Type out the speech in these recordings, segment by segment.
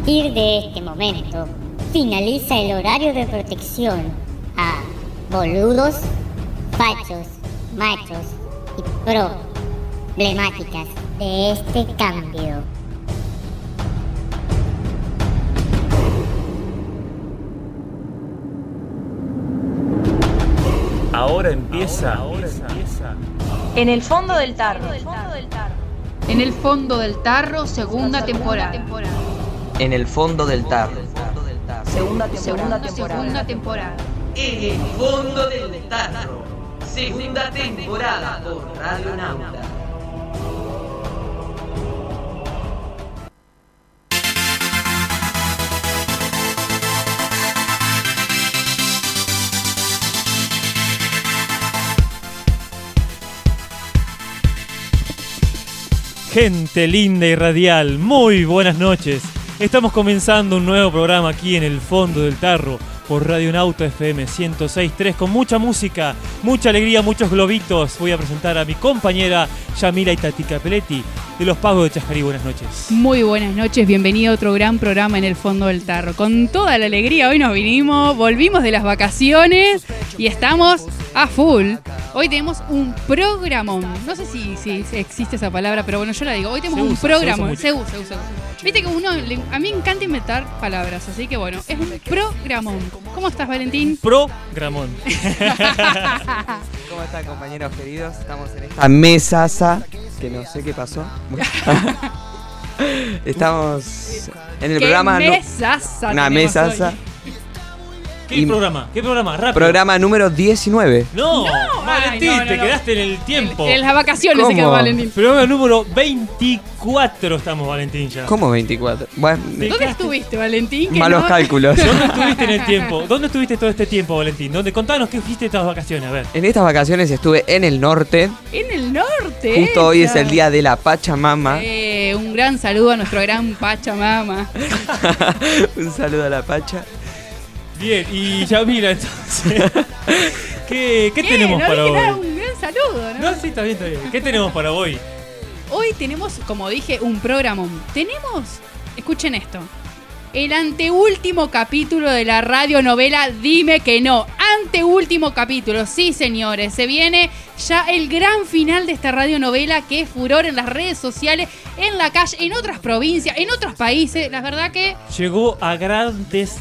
partir de este momento, finaliza el horario de protección a boludos, fachos, machos y problemáticas de este cambio. Ahora empieza. En el fondo del tarro. En el fondo del tarro, segunda temporada. En el fondo del tarro. Segunda temporada. En el fondo del tarro. Segunda temporada por Radio Nauta. Gente linda y radial, muy buenas noches. Estamos comenzando un nuevo programa aquí en el fondo del tarro por Radio Nauta FM 106.3 con mucha música, mucha alegría, muchos globitos. Voy a presentar a mi compañera Yamila Itati Capelletti de Los Pagos de Chajarí. Buenas noches. Muy buenas noches, bienvenido a otro gran programa en el fondo del tarro. Con toda la alegría, hoy volvimos de las vacaciones y estamos a full. Hoy tenemos un programón. No sé si existe esa palabra, pero bueno, yo la digo. Hoy tenemos un programón. Se usa. Viste que a mí me encanta inventar palabras, así que bueno, es un programón. ¿Cómo estás, Valentín? Programón. ¿Cómo están, compañeros queridos? Estamos en esta mesaza, que no sé qué pasó. Estamos en el programa... Mesaza. Una mesaza. ¿Qué programa? Rápido. Programa número 19. No, Valentín, te quedaste en el tiempo. En las vacaciones ¿Cómo? se quedó Valentín. Programa número 24 estamos, Valentín, ya. ¿Cómo 24? Bueno, ¿Dónde estuviste, Valentín? malos cálculos. ¿Dónde estuviste en el tiempo? ¿Dónde estuviste todo este tiempo, Valentín? Contanos qué hiciste estas vacaciones, a ver. En estas vacaciones estuve en el norte. En el norte. Justo hoy es el día de la Pachamama. Un gran saludo a nuestro gran Pachamama. Un saludo a la Pacha. Bien, y ya mira, entonces, ¿qué tenemos para hoy? Un gran saludo, ¿no? No, sí, está bien. ¿Qué tenemos para hoy? Hoy tenemos, como dije, un programa. Escuchen esto, el anteúltimo capítulo de la radionovela Dime que no. Anteúltimo capítulo, sí, señores. Se viene ya el gran final de esta radionovela que es furor en las redes sociales, en la calle, en otras provincias, en otros países. La verdad que... Llegó a grandes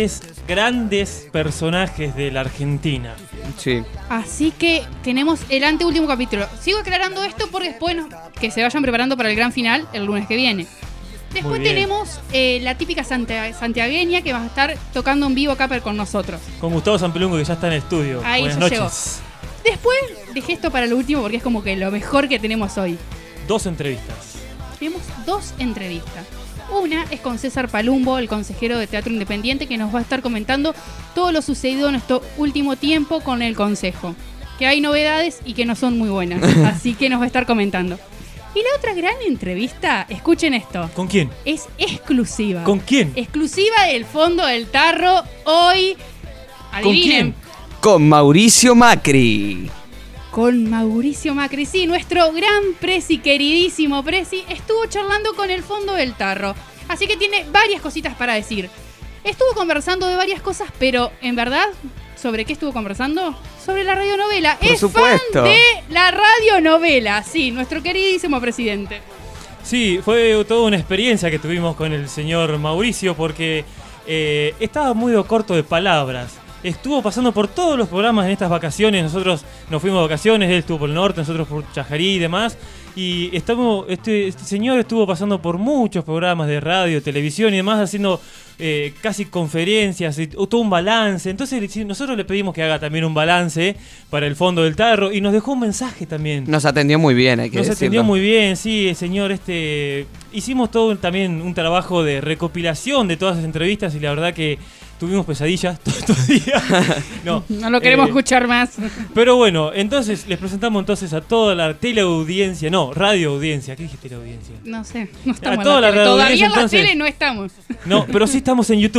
personajes de la Argentina. Sí. Así que tenemos el anteúltimo capítulo. Sigo aclarando esto porque después que se vayan preparando para el gran final el lunes que viene. Después tenemos la típica santiagueña que va a estar tocando en vivo acá con nosotros. Con Gustavo Sampelungo, que ya está en el estudio. Ahí Buenas ya noches. llegó. Después dejé esto para lo último porque es como que lo mejor que tenemos hoy. 2 entrevistas. Tenemos 2 entrevistas. Una es con César Palumbo, el consejero de Teatro Independiente, que nos va a estar comentando todo lo sucedido en nuestro último tiempo con el Consejo. Que hay novedades y que no son muy buenas. Así que nos va a estar comentando. Y la otra gran entrevista, escuchen esto. ¿Con quién? Es exclusiva. ¿Con quién? Exclusiva del fondo del tarro. Hoy, adivinen. ¿Con quién? Con Mauricio Macri. Con Mauricio Macri, sí, nuestro gran presi, queridísimo presi, estuvo charlando con el fondo del tarro. Así que tiene varias cositas para decir. Estuvo conversando de varias cosas, pero en verdad, ¿sobre qué estuvo conversando? Sobre la radionovela. Por supuesto. Fan de la radionovela, sí, nuestro queridísimo presidente. Sí, fue toda una experiencia que tuvimos con el señor Mauricio porque estaba muy corto de palabras. Estuvo pasando por todos los programas en estas vacaciones. Nosotros nos fuimos de vacaciones, él estuvo por el norte, nosotros por Chajarí y demás. Y este señor estuvo pasando por muchos programas de radio, televisión y demás, haciendo casi conferencias, todo un balance. Entonces nosotros le pedimos que haga también un balance para el fondo del tarro y nos dejó un mensaje también. Nos atendió muy bien, hay que decirlo. Nos atendió muy bien, sí, el señor. Hicimos todo también un trabajo de recopilación de todas las entrevistas y la verdad que tuvimos pesadillas todos estos días. No lo queremos escuchar más. Pero bueno, entonces les presentamos a toda la teleaudiencia, radio audiencia. ¿Qué dije teleaudiencia? No sé, no estamos a toda en la tele. radio Todavía en la entonces, tele no estamos. No, pero sí estamos en YouTube.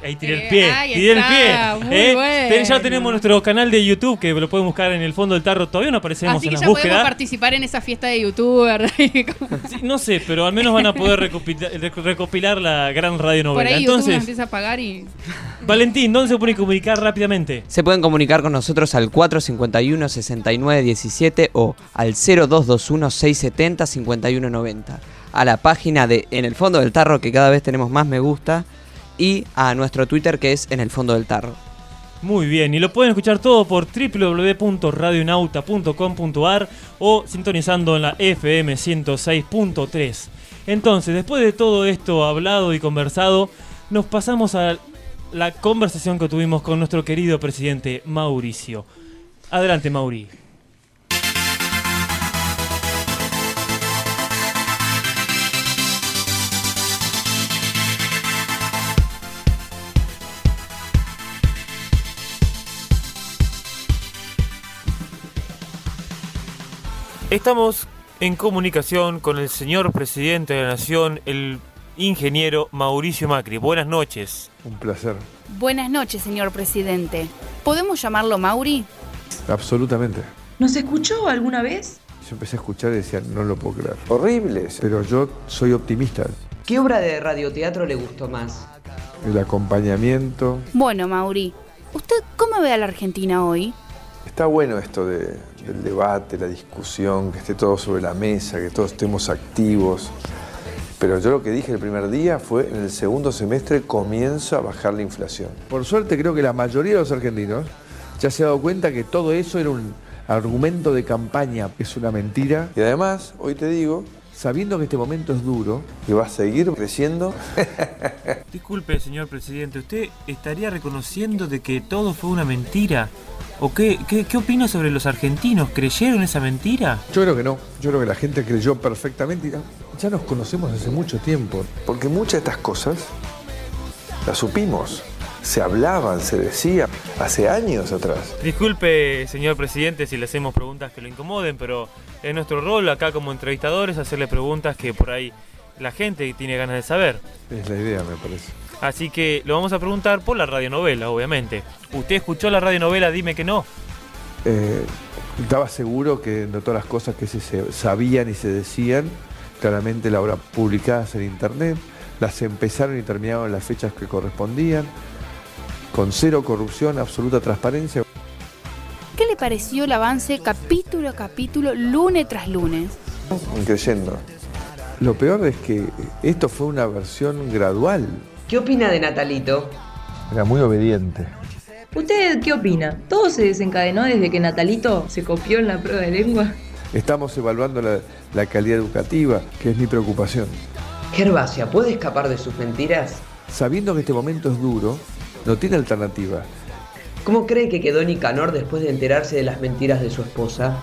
Ahí tiré el pie, ahí tiré el está, pie. muy bueno. Ya tenemos nuestro canal de YouTube que lo pueden buscar en el fondo del tarro. Todavía no aparecemos Así en que las ya podemos búsquedas. participar en esa fiesta de youtuber. Sí, no sé, pero al menos van a poder recopilar la gran radionovela. Por ahí YouTube nos Entonces, empieza a pagar y... Valentín, ¿dónde se puede comunicar rápidamente? Se pueden comunicar con nosotros al 451-6917 o al 0221-670-5190. A la página de En el Fondo del Tarro, que cada vez tenemos más me gusta, y a nuestro Twitter, que es En el Fondo del Tarro. Muy bien, y lo pueden escuchar todo por www.radionauta.com.ar o sintonizando en la FM 106.3. Entonces, después de todo esto hablado y conversado, nos pasamos a la conversación que tuvimos con nuestro querido presidente Mauricio. Adelante, Mauri. Estamos en comunicación con el señor presidente de la Nación, el ingeniero Mauricio Macri. Buenas noches. Un placer. Buenas noches, señor presidente. ¿Podemos llamarlo Mauri? Absolutamente. ¿Nos escuchó alguna vez? Yo empecé a escuchar y decía, no lo puedo creer. Horribles. Pero yo soy optimista. ¿Qué obra de radioteatro le gustó más? El acompañamiento. Bueno, Mauri, ¿usted cómo ve a la Argentina hoy? Está bueno esto del debate, la discusión, que esté todo sobre la mesa, que todos estemos activos. Pero yo lo que dije el primer día fue, en el segundo semestre comienza a bajar la inflación. Por suerte creo que la mayoría de los argentinos ya se ha dado cuenta que todo eso era un argumento de campaña, es una mentira. Y además, hoy te digo, sabiendo que este momento es duro, que va a seguir creciendo. Disculpe, señor presidente, ¿usted estaría reconociendo de que todo fue una mentira? ¿O qué opina sobre los argentinos? ¿Creyeron esa mentira? Yo creo que no. Yo creo que la gente creyó perfectamente. Ya nos conocemos hace mucho tiempo. Porque muchas de estas cosas las supimos. Se hablaban, se decían, hace años atrás. Disculpe, señor presidente, si le hacemos preguntas que lo incomoden, pero es nuestro rol acá como entrevistadores hacerle preguntas que por ahí la gente tiene ganas de saber. Es la idea, me parece. Así que lo vamos a preguntar por la radionovela, obviamente. ¿Usted escuchó la radionovela Dime que no? Estaba seguro que de todas las cosas que se sabían y se decían, claramente la obra publicadas en internet, las empezaron y terminaron en las fechas que correspondían, con cero corrupción, absoluta transparencia. ¿Qué le pareció el avance capítulo a capítulo, lunes tras lunes? Creyendo. Lo peor es que esto fue una versión gradual. ¿Qué opina de Natalito? Era muy obediente. ¿Usted qué opina? ¿Todo se desencadenó desde que Natalito se copió en la prueba de lengua? Estamos evaluando la calidad educativa, que es mi preocupación. Gervasia, ¿puede escapar de sus mentiras? Sabiendo que este momento es duro, no tiene alternativa. ¿Cómo cree que quedó Nicanor después de enterarse de las mentiras de su esposa?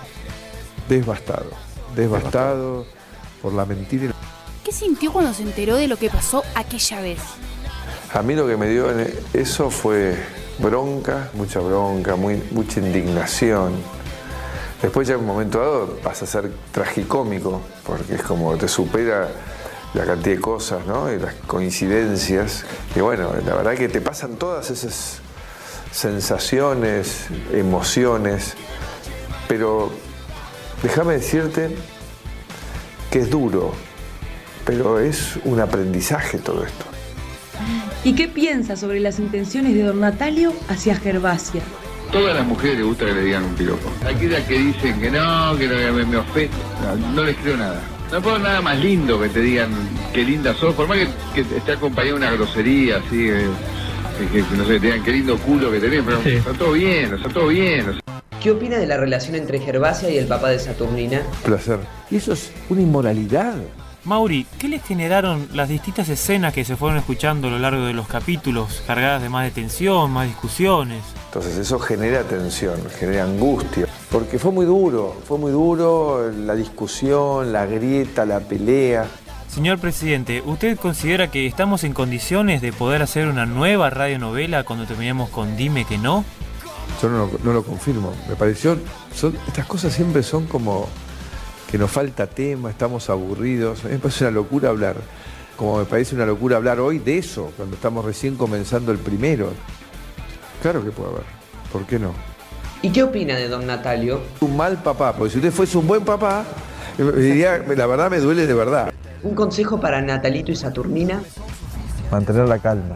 Devastado por la mentira. ¿Qué sintió cuando se enteró de lo que pasó aquella vez? A mí lo que me dio eso fue bronca, mucha mucha indignación. Después ya en un momento dado pasa a ser tragicómico, porque es como te supera la cantidad de cosas, ¿no? Y las coincidencias. Y bueno, la verdad que te pasan todas esas sensaciones, emociones, pero déjame decirte que es duro, pero es un aprendizaje todo esto. ¿Y qué piensa sobre las intenciones de don Natalio hacia Gervasia? Todas las mujeres les gusta que le digan un piropo. Aquellas que dicen que no me ofende, no les creo nada. No puedo nada más lindo que te digan qué linda sos, por más que esté acompañado de una grosería, así, que no sé, te digan qué lindo culo que tenés, pero sí. Está todo bien. ¿Qué opina de la relación entre Gervasia y el papá de Saturnina? Placer. ¿Y eso es una inmoralidad? Mauri, ¿qué les generaron las distintas escenas que se fueron escuchando a lo largo de los capítulos, cargadas de más de tensión, más discusiones? Entonces eso genera tensión, genera angustia, porque fue muy duro la discusión, la grieta, la pelea. Señor presidente, ¿usted considera que estamos en condiciones de poder hacer una nueva radionovela cuando terminemos con Dime que no? Yo no lo confirmo, me pareció, estas cosas siempre son como que nos falta tema, estamos aburridos, me parece una locura hablar como me parece una locura hablar hoy de eso, cuando estamos recién comenzando el primero. Claro que puede haber, ¿por qué no? ¿Y qué opina de don Natalio? Un mal papá, porque si usted fuese un buen papá, diría, la verdad me duele de verdad. ¿Un consejo para Natalito y Saturnina? Mantener la calma.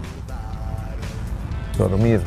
Dormir.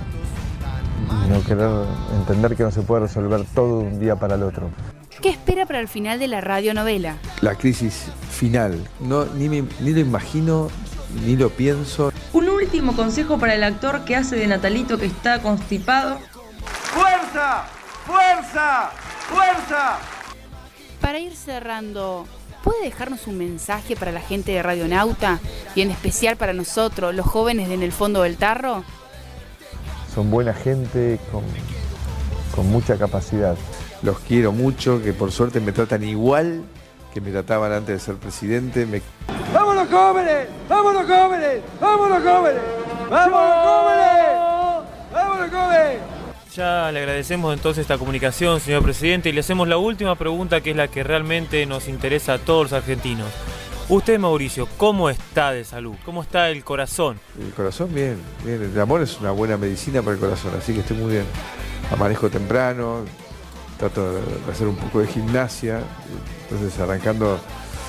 No querer entender que no se puede resolver todo de un día para el otro. ¿Qué espera para el final de la radionovela? La crisis final. No, ni lo imagino, ni lo pienso. Un último consejo para el actor que hace de Natalito que está constipado. ¡Fuerza! ¡Fuerza! ¡Fuerza! Para ir cerrando, ¿puede dejarnos un mensaje para la gente de Radionauta y en especial para nosotros, los jóvenes de En el Fondo del Tarro? Son buena gente, con mucha capacidad. Los quiero mucho, que por suerte me tratan igual que me trataban antes de ser presidente. ¡Vámonos jóvenes! ¡Vámonos jóvenes! ¡Vámonos jóvenes! ¡Vámonos jóvenes! ¡Vámonos jóvenes! Ya le agradecemos entonces esta comunicación, señor presidente, y le hacemos la última pregunta, que es la que realmente nos interesa a todos los argentinos. Usted, Mauricio, ¿cómo está de salud? ¿Cómo está el corazón? El corazón, bien, bien. El amor es una buena medicina para el corazón, así que estoy muy bien. Amanezco temprano, trato de hacer un poco de gimnasia, entonces arrancando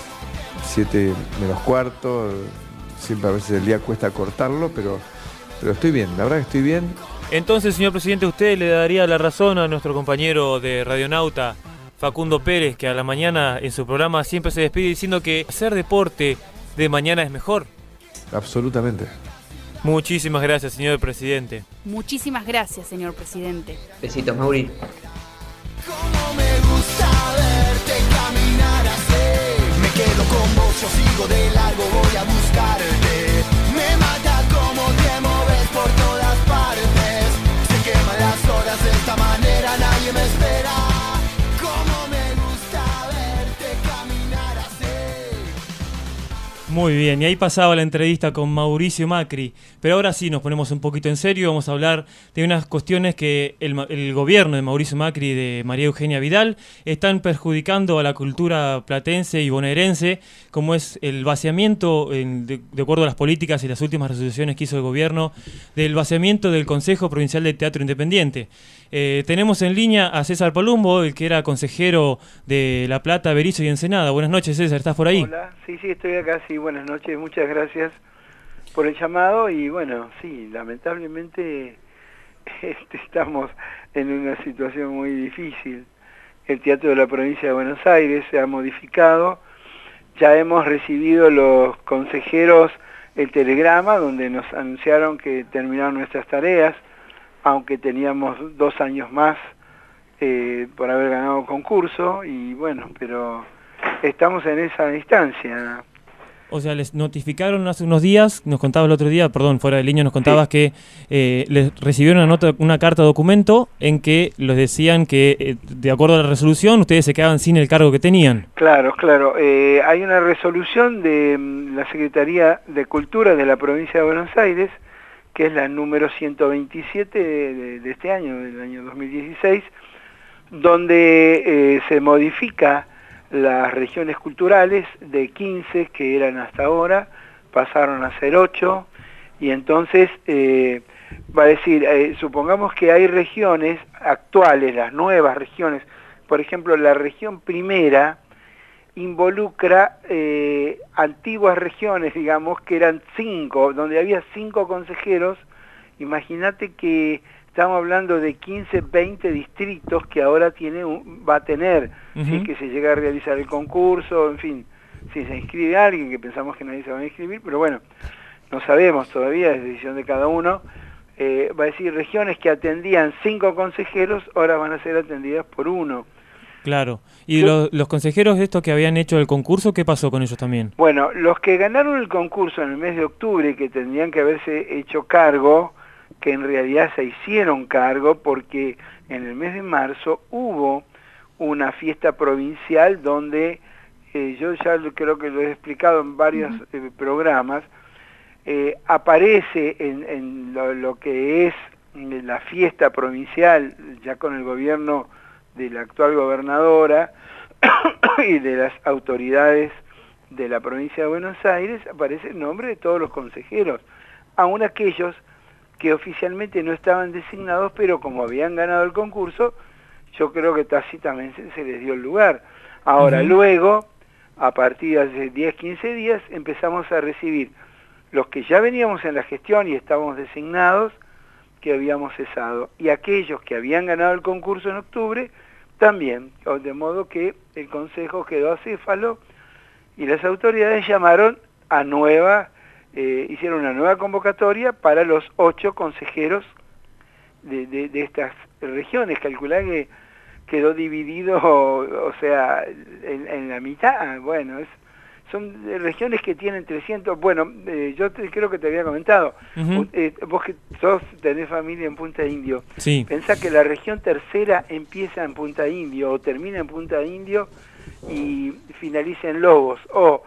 7 menos cuarto, siempre a veces el día cuesta cortarlo, pero estoy bien, la verdad que estoy bien. Entonces, señor presidente, ¿usted le daría la razón a nuestro compañero de Radionauta, Facundo Pérez, que a la mañana en su programa siempre se despide diciendo que hacer deporte de mañana es mejor? Absolutamente. Muchísimas gracias, señor presidente. Muchísimas gracias, señor presidente. Besitos, Mauri. Cómo me gusta verte caminar así. Me quedo con vos, yo sigo de largo, voy a buscarte. Me mata cómo te moves por todas partes. Se queman las horas de esta manera, nadie me espera. Cómo me gusta verte caminar así. Muy bien, y ahí pasaba la entrevista con Mauricio Macri, pero ahora sí nos ponemos un poquito en serio, vamos a hablar de unas cuestiones que el gobierno de Mauricio Macri y de María Eugenia Vidal están perjudicando a la cultura platense y bonaerense, como es el vaciamiento, de acuerdo a las políticas y las últimas resoluciones que hizo el gobierno, del vaciamiento del Consejo Provincial de Teatro Independiente. Tenemos en línea a César Palumbo, el que era consejero de La Plata, Berisso y Ensenada. Buenas noches, César, ¿estás por ahí? Hola, sí, estoy acá, sí, buenas noches, muchas gracias por el llamado y bueno, sí, lamentablemente estamos en una situación muy difícil. El Teatro de la Provincia de Buenos Aires se ha modificado, ya hemos recibido los consejeros el telegrama donde nos anunciaron que terminaron nuestras tareas, aunque teníamos 2 años más por haber ganado el concurso, y bueno, pero estamos en esa instancia. O sea, les notificaron hace unos días, nos contaba el otro día, perdón, fuera de línea nos contabas que les recibieron una carta documento en que les decían que, de acuerdo a la resolución, ustedes se quedaban sin el cargo que tenían. Claro. Hay una resolución de la Secretaría de Cultura de la Provincia de Buenos Aires, que es la número 127 de este año, del año 2016, donde se modifica las regiones culturales de 15 que eran hasta ahora, pasaron a ser 8, y entonces va a decir, supongamos que hay regiones actuales, las nuevas regiones, por ejemplo la región primera involucra antiguas regiones, digamos, que eran 5, donde había 5 consejeros. Imagínate que estamos hablando de 15, 20 distritos que ahora va a tener, ¿sí? Que se llega a realizar el concurso, en fin, si se inscribe alguien, que pensamos que nadie se va a inscribir, pero bueno, no sabemos todavía, es decisión de cada uno. Va a decir, regiones que atendían 5 consejeros, ahora van a ser atendidas por 1. Claro. ¿Y los consejeros de estos que habían hecho el concurso, qué pasó con ellos también? Bueno, los que ganaron el concurso en el mes de octubre, que tendrían que haberse hecho cargo, que en realidad se hicieron cargo porque en el mes de marzo hubo una fiesta provincial donde, yo ya creo que lo he explicado en varios programas, aparece en lo que es la fiesta provincial, ya con el gobierno de la actual gobernadora y de las autoridades de la provincia de Buenos Aires aparece el nombre de todos los consejeros, aun aquellos que oficialmente no estaban designados, pero como habían ganado el concurso, yo creo que tácitamente se les dio el lugar. Ahora, luego, a partir de 10, 15 días, empezamos a recibir los que ya veníamos en la gestión y estábamos designados, que habíamos cesado, y aquellos que habían ganado el concurso en octubre, también, de modo que el Consejo quedó acéfalo y las autoridades llamaron a hicieron una nueva convocatoria para los 8 consejeros de estas regiones. Calculá que quedó dividido, o sea, en la mitad. Bueno, son regiones que tienen 300, bueno, yo creo que te había comentado, vos que tenés familia en Punta Indio, sí. Pensá que la región tercera empieza en Punta Indio, o termina en Punta Indio y finaliza en Lobos, o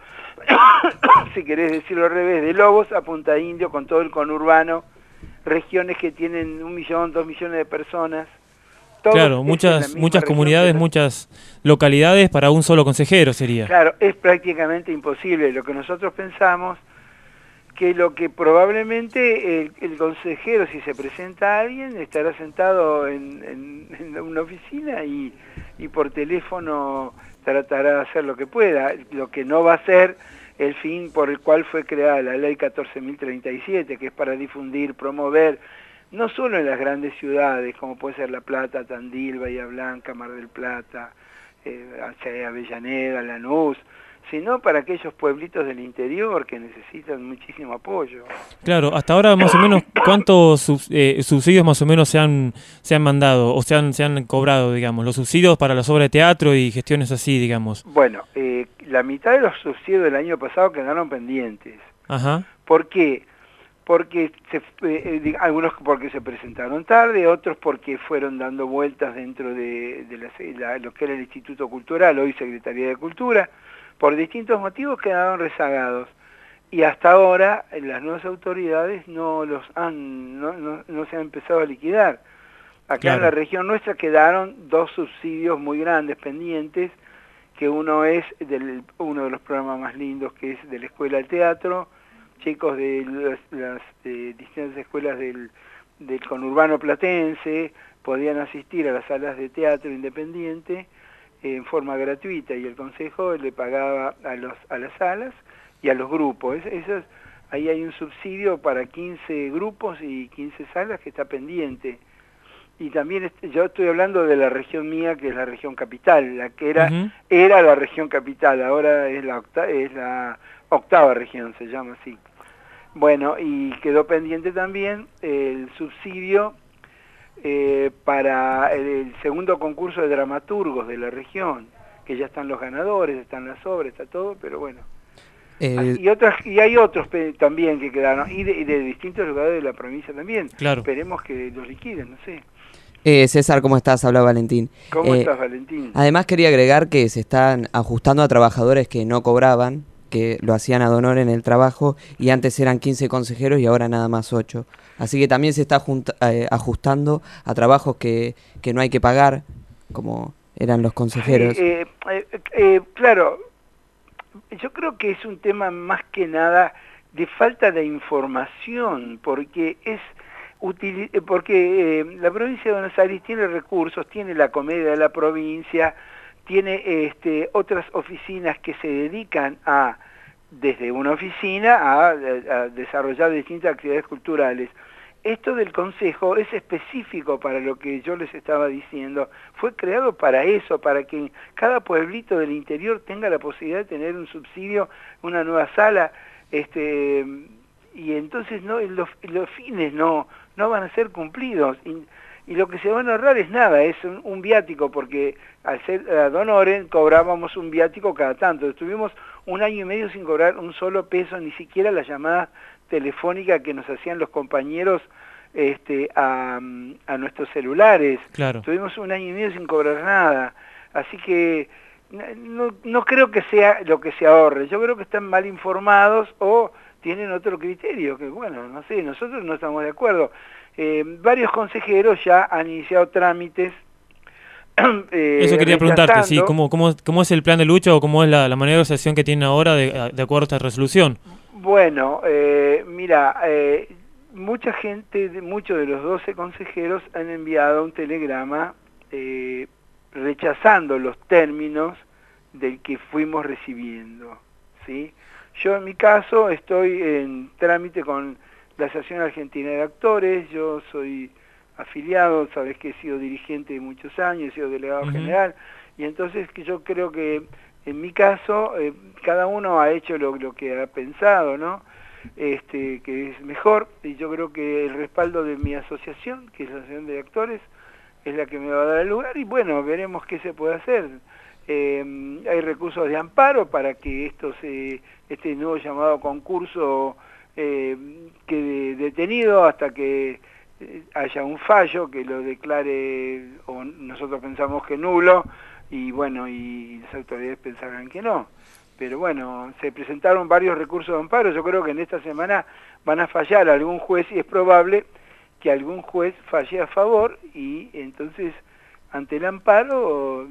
si querés decirlo al revés, de Lobos a Punta Indio con todo el conurbano, regiones que tienen 1 millón, 2 millones de personas. Claro, muchas comunidades, muchas localidades para un solo consejero sería. Claro, es prácticamente imposible. Lo que nosotros pensamos, que lo que probablemente el consejero, si se presenta a alguien, estará sentado en una oficina y por teléfono tratará de hacer lo que pueda. Lo que no va a ser el fin por el cual fue creada la ley 14.037, que es para difundir, promover, no solo en las grandes ciudades, como puede ser La Plata, Tandil, Bahía Blanca, Mar del Plata, Avellaneda, Lanús, sino para aquellos pueblitos del interior que necesitan muchísimo apoyo. Claro, hasta ahora más o menos, ¿cuántos subsidios más o menos se han mandado o se han cobrado, digamos, los subsidios para las obras de teatro y gestiones así, digamos? Bueno, la mitad de los subsidios del año pasado quedaron pendientes. Ajá. ¿Por qué? Porque algunos porque se presentaron tarde, otros porque fueron dando vueltas dentro de lo que era el Instituto Cultural, hoy Secretaría de Cultura, por distintos motivos quedaron rezagados. Y hasta ahora las nuevas autoridades no se han empezado a liquidar. Acá en la región nuestra quedaron 2 subsidios muy grandes pendientes, que uno es uno de los programas más lindos, que es de la Escuela de Teatro. Chicos de las distintas escuelas del conurbano platense podían asistir a las salas de teatro independiente en forma gratuita, y el Consejo le pagaba a las salas y a los grupos. Ahí hay un subsidio para 15 grupos y 15 salas que está pendiente. Y también yo estoy hablando de la región mía, que es la región capital, la que era la región capital, ahora es la octava región, se llama así. Bueno, y quedó pendiente también el subsidio para el segundo concurso de dramaturgos de la región, que ya están los ganadores, están las obras, está todo, pero bueno. Y hay otros también que quedaron, y de distintos lugares de la provincia también. Claro. Esperemos que los liquiden, no sé. César, ¿cómo estás? Habla Valentín. ¿Cómo estás, Valentín? Además quería agregar que se están ajustando a trabajadores que no cobraban, que lo hacían ad honor en el trabajo, y antes eran 15 consejeros y ahora nada más 8. Así que también se está ajustando a trabajos que no hay que pagar, como eran los consejeros. Claro, yo creo que es un tema más que nada de falta de información, porque la provincia de Buenos Aires tiene recursos, tiene la Comedia de la provincia, tiene otras oficinas que se dedican desde una oficina a desarrollar distintas actividades culturales. Esto del Consejo es específico para lo que yo les estaba diciendo. Fue creado para eso, para que cada pueblito del interior tenga la posibilidad de tener un subsidio, una nueva sala, y entonces los fines no van a ser cumplidos. Y lo que se van a ahorrar es nada, es un viático, porque al ser ad honorem cobrábamos un viático cada tanto. Estuvimos 1 año y medio sin cobrar un solo peso, ni siquiera la llamada telefónica que nos hacían los compañeros a nuestros celulares. Claro. Estuvimos 1 año y medio sin cobrar nada. Así que no creo que sea lo que se ahorre. Yo creo que están mal informados o tienen otro criterio, que bueno, no sé, nosotros no estamos de acuerdo. Varios consejeros ya han iniciado trámites Eso quería preguntarte, sí, rechazando. ¿cómo es el plan de lucha o cómo es la manera de negociación que tienen ahora de acuerdo a esta resolución? Bueno, mira, mucha gente, muchos de los 12 consejeros han enviado un telegrama rechazando los términos del que fuimos recibiendo, ¿sí? Yo en mi caso estoy en trámite con la Asociación Argentina de Actores, yo soy afiliado, sabes que he sido dirigente de muchos años, he sido delegado general, y entonces que yo creo que en mi caso cada uno ha hecho lo que ha pensado, ¿no? Que es mejor, y yo creo que el respaldo de mi asociación, que es la Asociación de Actores, es la que me va a dar el lugar, y bueno, veremos qué se puede hacer. Hay recursos de amparo para que este nuevo llamado concurso quede detenido hasta que haya un fallo que lo declare, o nosotros pensamos que nulo, y bueno, y las autoridades pensarán que no. Pero bueno, se presentaron varios recursos de amparo, yo creo que en esta semana van a fallar algún juez y es probable que algún juez falle a favor y entonces ante el amparo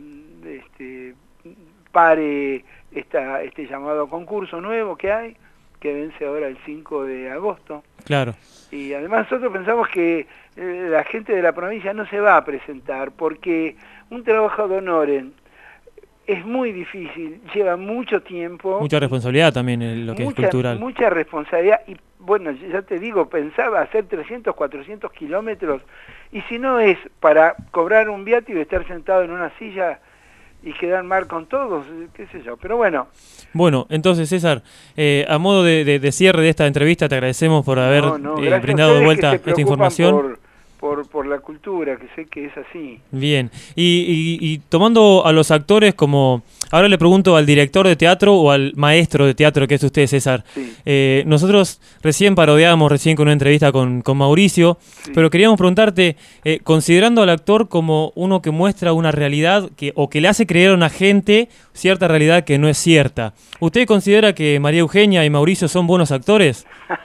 pare este llamado concurso nuevo que hay, que vence ahora el 5 de agosto. Claro. Y además nosotros pensamos que la gente de la provincia no se va a presentar porque un trabajo de honores es muy difícil, lleva mucho tiempo. Mucha responsabilidad también en lo que es cultural. Mucha responsabilidad y bueno, ya te digo, pensaba hacer 300, 400 kilómetros y si no es para cobrar un viático y estar sentado en una silla y quedar mal con todos, qué sé yo, pero bueno. Bueno, entonces César, a modo de cierre de esta entrevista, te agradecemos por haber brindado de vuelta esta información. Por la cultura, que sé que es así. Bien, y tomando a los actores como... Ahora le pregunto al director de teatro o al maestro de teatro que es usted, César. Sí. Nosotros recién parodiábamos con una entrevista con Mauricio, sí. Pero queríamos preguntarte, considerando al actor como uno que muestra una realidad o que le hace creer a una gente cierta realidad que no es cierta, ¿usted considera que María Eugenia y Mauricio son buenos actores?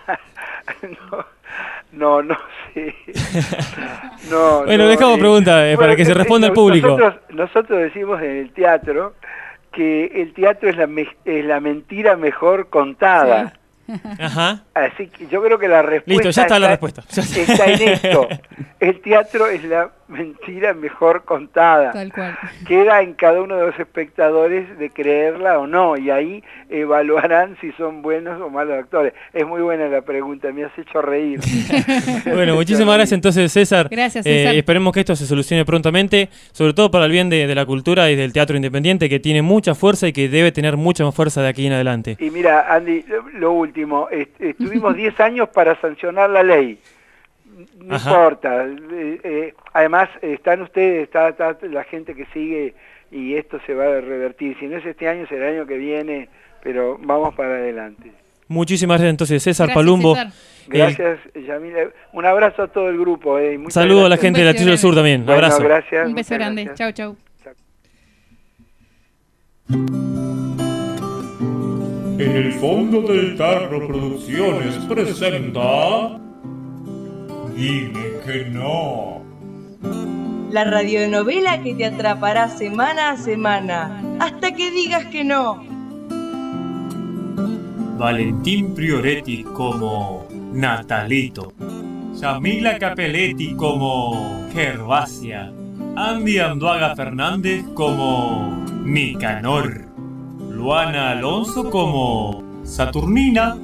No sé. Bueno, dejamos preguntas para que se responda al público. Nosotros decimos en el teatro que el teatro es la mentira mejor contada. Sí. Ajá. Así que yo creo que la respuesta... Listo, ya está la respuesta. Está en esto. El teatro es la mentira mejor contada. Tal cual. Queda en cada uno de los espectadores de creerla o no, y ahí evaluarán si son buenos o malos actores. Es muy buena la pregunta, me has hecho reír. Bueno, muchísimas gracias entonces, César. Gracias, César. Esperemos que esto se solucione prontamente, sobre todo para el bien de la cultura y del teatro independiente, que tiene mucha fuerza y que debe tener mucha más fuerza de aquí en adelante. Y mira, Andy, lo último, estuvimos 10 años para sancionar la ley. No importa, además están ustedes, está la gente que sigue y esto se va a revertir, si no es este año será el año que viene, pero vamos para adelante. Muchísimas gracias entonces César Palumbo. César. Gracias Yamila, un abrazo a todo el grupo. Saludos a la gente de la Trillo del Sur también, un abrazo. Gracias, un beso grande, chau chau. En el fondo del tarro Producciones presenta... Dime que no. La radionovela que te atrapará semana a semana, hasta que digas que no. Valentín Prioretti como Natalito. Yamila Capelletti como Gervasia. Andy Anduaga Fernández como Nicanor. Luana Alonso como Saturnina.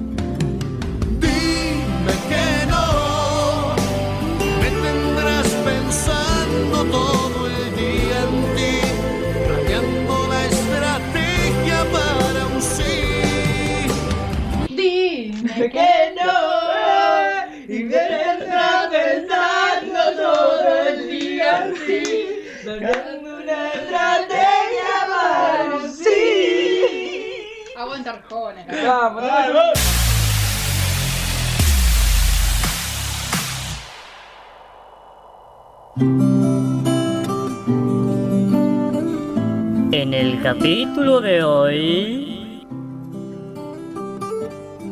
Dime que no, me tendrás pensando todo el día en ti, planeando la estrategia para un sí. Dime que no, y me tendrás pensando todo el día en ti, planeando una estrategia para un sí. Aguanta Arjona. Vamos, vamos. En el capítulo de hoy...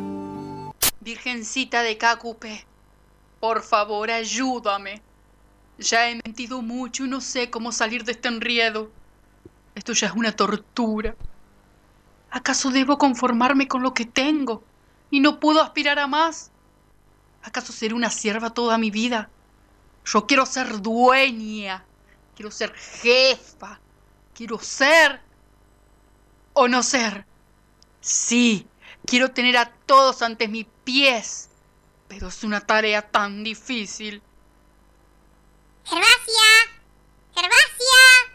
Virgencita de Cacupe, por favor ayúdame. Ya he mentido mucho y no sé cómo salir de este enredo. Esto ya es una tortura. ¿Acaso debo conformarme con lo que tengo y no puedo aspirar a más? ¿Acaso seré una sierva toda mi vida? Yo quiero ser dueña, quiero ser jefa, quiero ser o no ser. Sí, quiero tener a todos ante mis pies, pero es una tarea tan difícil. ¡Gervasia! ¡Gervasia!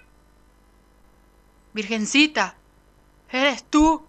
Virgencita, ¿eres tú?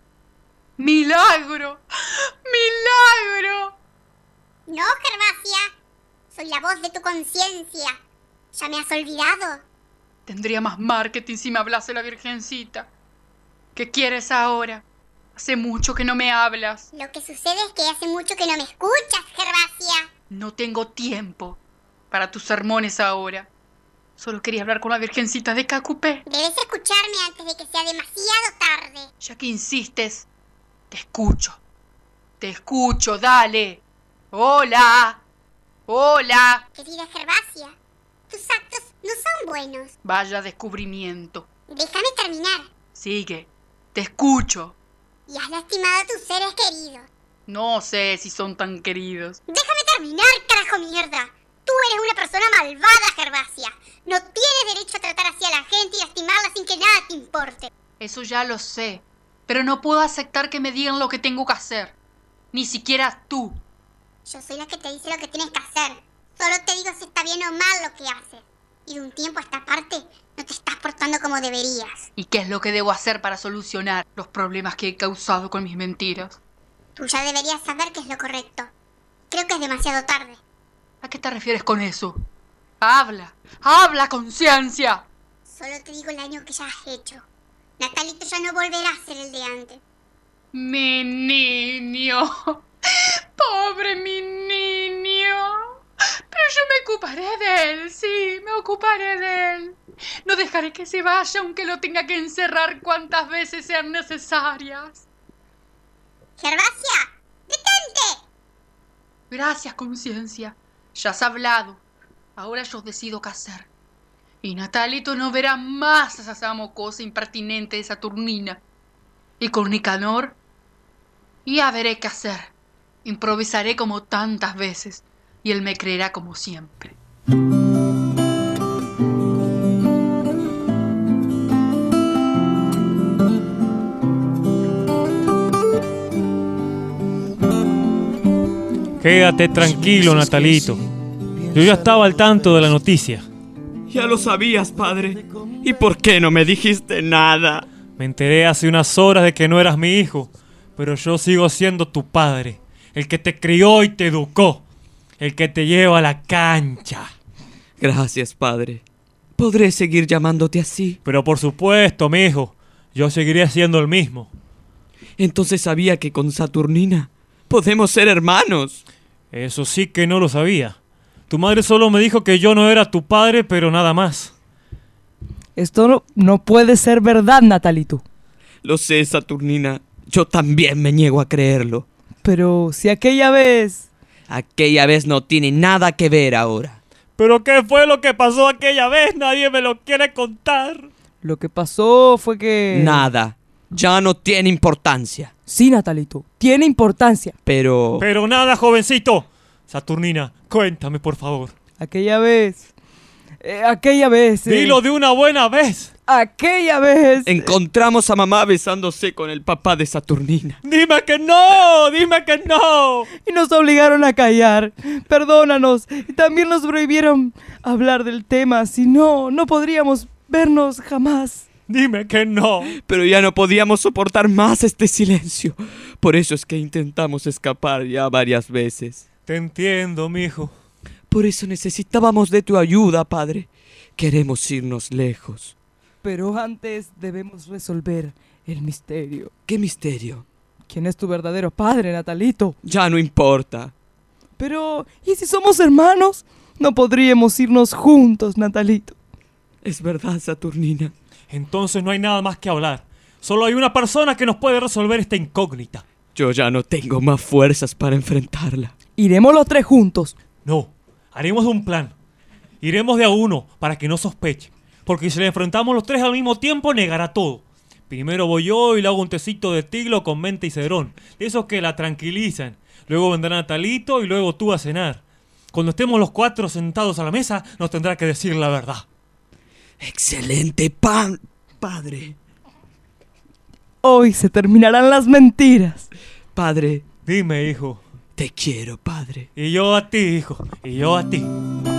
¡Milagro! ¡Milagro! No, Gervasia. Soy la voz de tu conciencia. ¿Ya me has olvidado? Tendría más marketing si me hablase la Virgencita. ¿Qué quieres ahora? Hace mucho que no me hablas. Lo que sucede es que hace mucho que no me escuchas, Gervasia. No tengo tiempo para tus sermones ahora. Solo quería hablar con la Virgencita de Cacupé. Debes escucharme antes de que sea demasiado tarde. Ya que insistes, te escucho. Te escucho, dale. Hola. Hola. Querida Gervasia, tus actos no son buenos. Vaya descubrimiento. Déjame terminar. Sigue. Te escucho. Y has lastimado a tus seres queridos. No sé si son tan queridos. Déjame terminar, carajo mierda. Tú eres una persona malvada, Gervasia. No tienes derecho a tratar así a la gente y lastimarla sin que nada te importe. Eso ya lo sé. Pero no puedo aceptar que me digan lo que tengo que hacer. Ni siquiera tú. Yo soy la que te dice lo que tienes que hacer. Solo te digo si está bien o mal lo que haces. Y de un tiempo a esta parte no te estás portando como deberías. ¿Y qué es lo que debo hacer para solucionar los problemas que he causado con mis mentiras? Tú ya deberías saber qué es lo correcto. Creo que es demasiado tarde. ¿A qué te refieres con eso? ¡Habla! ¡Habla, conciencia! Solo te digo el daño que ya has hecho. Natalito ya no volverá a ser el de antes. Mi niño. Pobre mi niño. Pero yo me ocuparé de él, sí, me ocuparé de él. No dejaré que se vaya aunque lo tenga que encerrar cuantas veces sean necesarias. ¡Gervasia! ¡Detente! Gracias, conciencia. Ya has hablado. Ahora yo decido qué hacer. Y Natalito no verá más a esa mocosa impertinente de Saturnina. Y con Nicanor ya veré qué hacer. Improvisaré como tantas veces. Y él me creerá como siempre. Quédate tranquilo, Natalito. Yo ya estaba al tanto de la noticia. Ya lo sabías, padre. ¿Y por qué no me dijiste nada? Me enteré hace unas horas de que no eras mi hijo, pero yo sigo siendo tu padre, el que te crió y te educó, el que te lleva a la cancha. Gracias, padre. Podré seguir llamándote así. Pero por supuesto, mi hijo, yo seguiré siendo el mismo. Entonces sabía que con Saturnina podemos ser hermanos. Eso sí que no lo sabía. Tu madre solo me dijo que yo no era tu padre, pero nada más. Esto no puede ser verdad, Natalito. Lo sé, Saturnina. Yo también me niego a creerlo. Pero si aquella vez... Aquella vez no tiene nada que ver ahora. ¿Pero qué fue lo que pasó aquella vez? Nadie me lo quiere contar. Lo que pasó fue que... Nada. Ya no tiene importancia. Sí, Natalito. Tiene importancia. Pero nada, jovencito. Saturnina, cuéntame, por favor. Aquella vez... aquella vez... Dilo de una buena vez. Aquella vez... Encontramos a mamá besándose con el papá de Saturnina. ¡Dime que no! ¡Dime que no! Y nos obligaron a callar. Perdónanos. Y también nos prohibieron hablar del tema. Si no, no podríamos vernos jamás. Dime que no. Pero ya no podíamos soportar más este silencio. Por eso es que intentamos escapar ya varias veces. Te entiendo, mijo. Por eso necesitábamos de tu ayuda, padre. Queremos irnos lejos. Pero antes debemos resolver el misterio. ¿Qué misterio? ¿Quién es tu verdadero padre, Natalito? Ya no importa. Pero, ¿y si somos hermanos? No podríamos irnos juntos, Natalito. Es verdad, Saturnina. Entonces no hay nada más que hablar. Solo hay una persona que nos puede resolver esta incógnita. Yo ya no tengo más fuerzas para enfrentarla. Iremos los tres juntos. No, haremos un plan. Iremos de a uno para que no sospeche. Porque si le enfrentamos los tres al mismo tiempo, negará todo. Primero voy yo y le hago un tecito de tiglo con menta y cedrón. De esos que la tranquilizan. Luego vendrá Natalito y luego tú a cenar. Cuando estemos los cuatro sentados a la mesa, nos tendrá que decir la verdad. Excelente padre. Hoy se terminarán las mentiras. Padre. Dime, hijo. Te quiero, padre. Y yo a ti, hijo. Y yo a ti.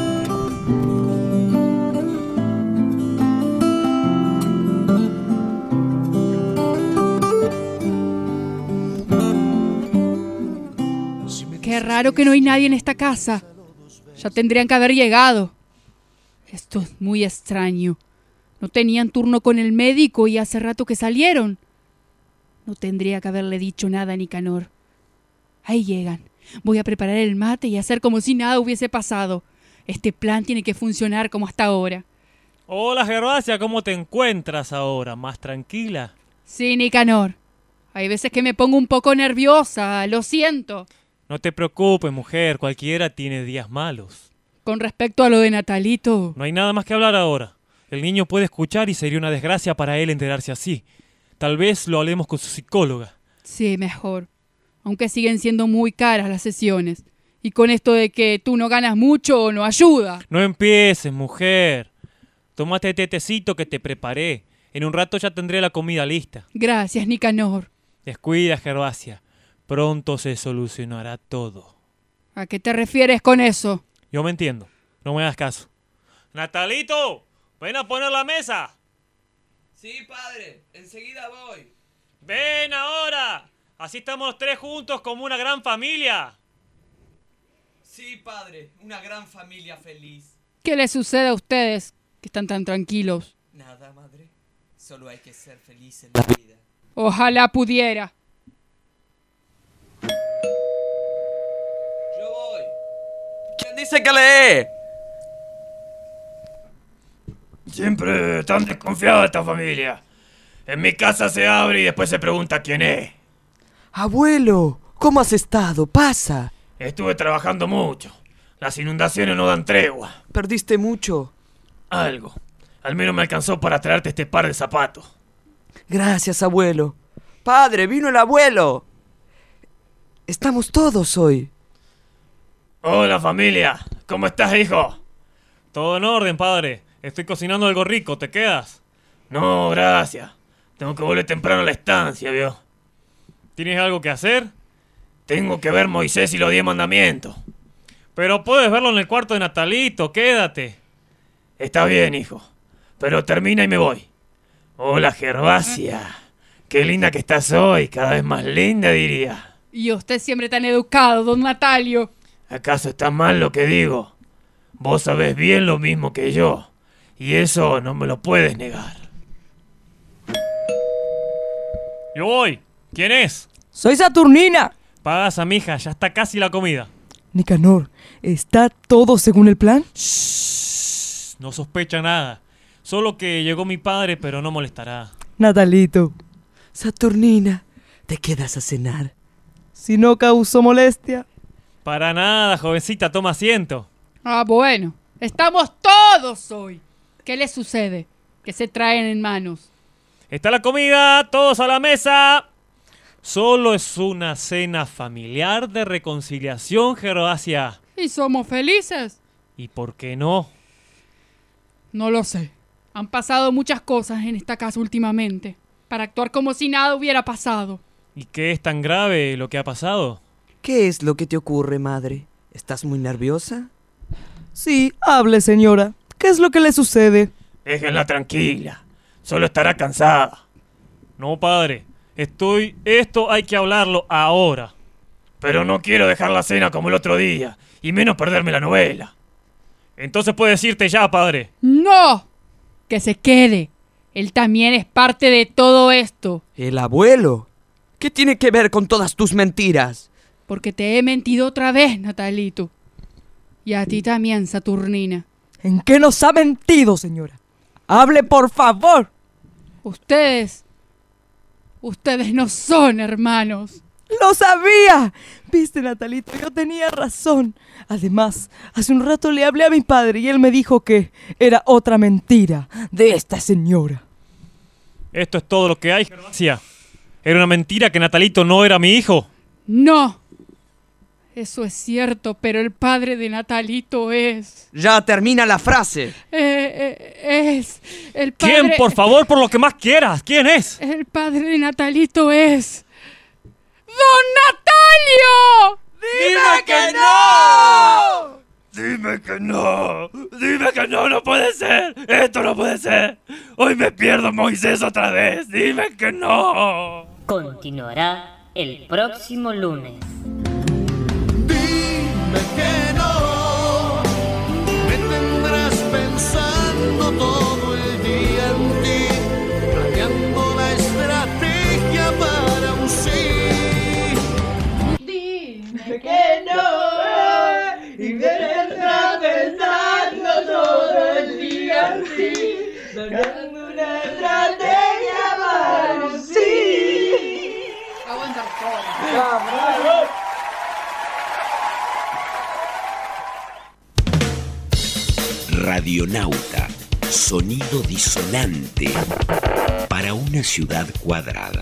Qué raro que no hay nadie en esta casa. Ya tendrían que haber llegado. Esto es muy extraño. No tenían turno con el médico y hace rato que salieron. No tendría que haberle dicho nada a Nicanor. Ahí llegan. Voy a preparar el mate y hacer como si nada hubiese pasado. Este plan tiene que funcionar como hasta ahora. Hola, Gervasia, ¿cómo te encuentras ahora? ¿Más tranquila? Sí, Nicanor. Hay veces que me pongo un poco nerviosa, lo siento. No te preocupes, mujer, cualquiera tiene días malos. Con respecto a lo de Natalito... No hay nada más que hablar ahora. El niño puede escuchar y sería una desgracia para él enterarse así. Tal vez lo hablemos con su psicóloga. Sí, mejor. Aunque siguen siendo muy caras las sesiones. Y con esto de que tú no ganas mucho, no ayuda. No empieces, mujer. Tómate este tecito que te preparé. En un rato ya tendré la comida lista. Gracias, Nicanor. Descuida, Gervasia. Pronto se solucionará todo. ¿A qué te refieres con eso? Yo me entiendo. No me hagas caso. ¡Natalito! ¡Ven a poner la mesa! Sí, padre. Enseguida voy. ¡Ven ahora! Así estamos los tres juntos como una gran familia. Sí, padre. Una gran familia feliz. ¿Qué les sucede a ustedes que están tan tranquilos? Nada, madre. Solo hay que ser feliz en la vida. Ojalá pudiera. Yo voy. ¿Quién dice que lee? Siempre tan desconfiada esta familia. En mi casa se abre y después se pregunta quién es. Abuelo, ¿cómo has estado? Pasa. Estuve trabajando mucho. Las inundaciones no dan tregua. ¿Perdiste mucho? Algo. Al menos me alcanzó para traerte este par de zapatos. Gracias, abuelo. Padre, vino el abuelo. Estamos todos hoy. Hola, familia. ¿Cómo estás, hijo? Todo en orden, padre. Estoy cocinando algo rico. ¿Te quedas? No, gracias. Tengo que volver temprano a la estancia, ¿vio? ¿Tienes algo que hacer? Tengo que ver Moisés y los 10 mandamientos. Pero puedes verlo en el cuarto de Natalito. Quédate. Está bien, hijo. Pero termina y me voy. Hola, Gervasia. Qué linda que estás hoy. Cada vez más linda, diría. Y usted siempre tan educado, don Natalio. ¿Acaso está mal lo que digo? Vos sabés bien lo mismo que yo. Y eso no me lo puedes negar. Yo voy. ¿Quién es? Soy Saturnina. Pasa, mija. Ya está casi la comida. Nicanor, ¿está todo según el plan? Shh, no sospecha nada. Solo que llegó mi padre, pero no molestará. Natalito. Saturnina, ¿te quedas a cenar? Si no causó molestia. Para nada, jovencita, toma asiento. Ah, bueno. Estamos todos hoy. ¿Qué les sucede? ¿Qué se traen en manos? Está la comida, todos a la mesa. Solo es una cena familiar de reconciliación, Gervasia. ¿Y somos felices? ¿Y por qué no? No lo sé. Han pasado muchas cosas en esta casa últimamente, para actuar como si nada hubiera pasado. ¿Y qué es tan grave lo que ha pasado? ¿Qué es lo que te ocurre, madre? ¿Estás muy nerviosa? Sí, hable, señora. ¿Qué es lo que le sucede? Déjenla tranquila. Solo estará cansada. No, padre. Esto hay que hablarlo ahora. Pero no quiero dejar la cena como el otro día, y menos perderme la novela. Entonces puedes irte ya, padre. ¡No! Que se quede. Él también es parte de todo esto. ¿El abuelo? ¿Qué tiene que ver con todas tus mentiras? Porque te he mentido otra vez, Natalito. Y a ti también, Saturnina. ¿En qué nos ha mentido, señora? ¡Hable, por favor! Ustedes no son hermanos. ¡Lo sabía! Viste, Natalito, yo tenía razón. Además, hace un rato le hablé a mi padre y él me dijo que era otra mentira de esta señora. Esto es todo lo que hay, Gervasia. ¿Era una mentira que Natalito no era mi hijo? No. Eso es cierto, pero el padre de Natalito es... Ya termina la frase. Es el padre... ¿Quién, por favor, por lo que más quieras? ¿Quién es? El padre de Natalito es... ¡Don Natalio! ¡Dime que no! ¡Dime que no! ¡Dime que no! ¡No puede ser! ¡Esto no puede ser! ¡Hoy me pierdo Moisés otra vez! ¡Dime que no! Continuará el próximo lunes. Dime que no, me tendrás pensando todo el día en ti, planeando la estrategia para un sí. Dime que no, y me tendrás pensando todo el día en ti, planeando una estrategia para un sí. Aguanta todo. Radionauta, sonido disonante para una ciudad cuadrada.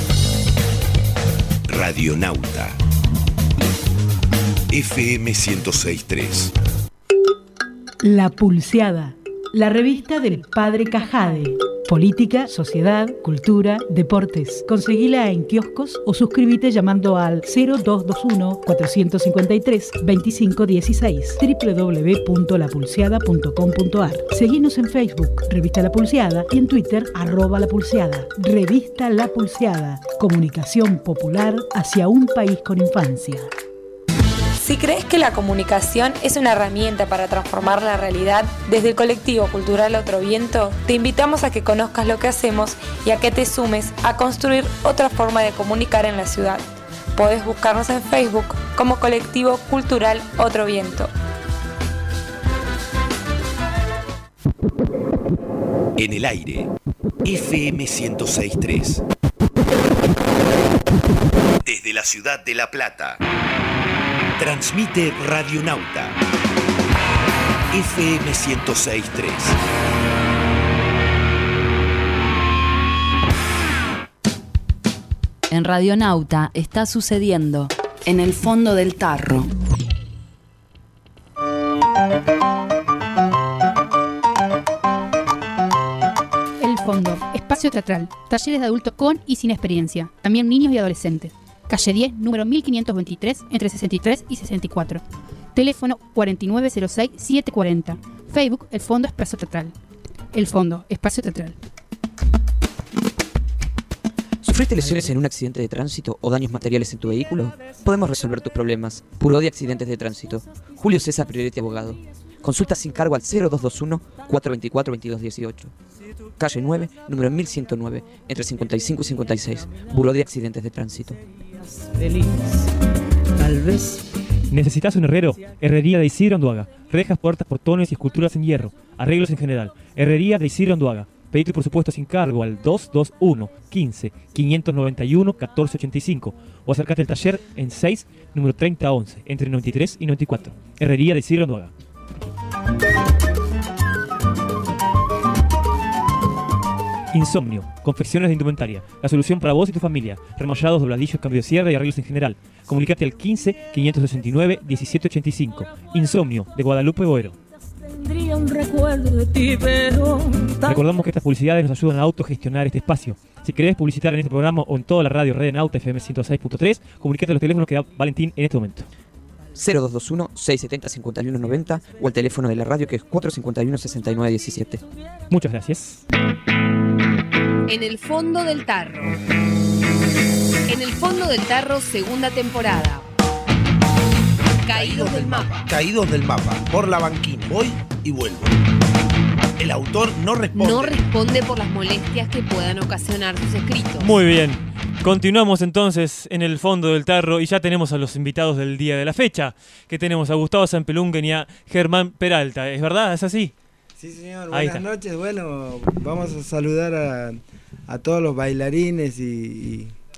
Radionauta, FM 106.3. La Pulseada, la revista del Padre Cajade. Política, sociedad, cultura, deportes. Conseguila en kioscos o suscríbete llamando al 0221-453-2516 www.lapulseada.com.ar. Seguinos en Facebook, Revista La Pulseada, y en Twitter, @lapulseada. Revista La Pulseada. Comunicación popular hacia un país con infancia. Si crees que la comunicación es una herramienta para transformar la realidad, desde el colectivo cultural Otro Viento, te invitamos a que conozcas lo que hacemos y a que te sumes a construir otra forma de comunicar en la ciudad. Podés buscarnos en Facebook como Colectivo Cultural Otro Viento. En el aire, FM 106.3. Desde la ciudad de La Plata. Transmite Radionauta, FM 106.3. En Radionauta está sucediendo en el fondo del tarro. El Fondo, espacio teatral, talleres de adultos con y sin experiencia, también niños y adolescentes. Calle 10, número 1523, entre 63 y 64. Teléfono 4906-740. Facebook, El Fondo Espacio Teatral. El Fondo, espacio teatral. ¿Sufriste lesiones en un accidente de tránsito o daños materiales en tu vehículo? Podemos resolver tus problemas. Buró de Accidentes de Tránsito. Julio César Prioretti, abogado. Consulta sin cargo al 0221-424-2218. Calle 9, número 1109, entre 55 y 56. Buró de Accidentes de Tránsito. Feliz, tal vez. ¿Necesitas un herrero? Herrería de Isidro Anduaga. Rejas, puertas, portones y esculturas en hierro. Arreglos en general. Herrería de Isidro Anduaga. Pedite por supuesto sin cargo al 221 15 591 1485 o acércate al taller en 6, número 3011, entre 93 y 94. Herrería de Isidro Anduaga. Insomnio, confecciones de indumentaria, la solución para vos y tu familia, remallados, dobladillos, cambio de cierre y arreglos en general. Comunicate al 15 569 1785. Insomnio, de Guadalupe Boero. Tendría un recuerdo de ti, pero... Recordamos que estas publicidades nos ayudan a autogestionar este espacio. Si querés publicitar en este programa o en toda la radio Radionauta FM 106.3, comunicate a los teléfonos que da Valentín en este momento. 0221-670-5190 o el teléfono de la radio que es 451-6917. Muchas gracias. En el fondo del tarro. En el fondo del tarro, segunda temporada. Caídos del mapa. Caídos del mapa, por la banquina. Voy y vuelvo. El autor no responde. No responde por las molestias que puedan ocasionar sus escritos. Muy bien. Continuamos entonces en el fondo del tarro y ya tenemos a los invitados del día de la fecha, que tenemos a Gustavo Sanpelungen y a Germán Peralta. ¿Es verdad? ¿Es así? Sí, señor. Buenas noches. Bueno, vamos a saludar a todos los bailarines y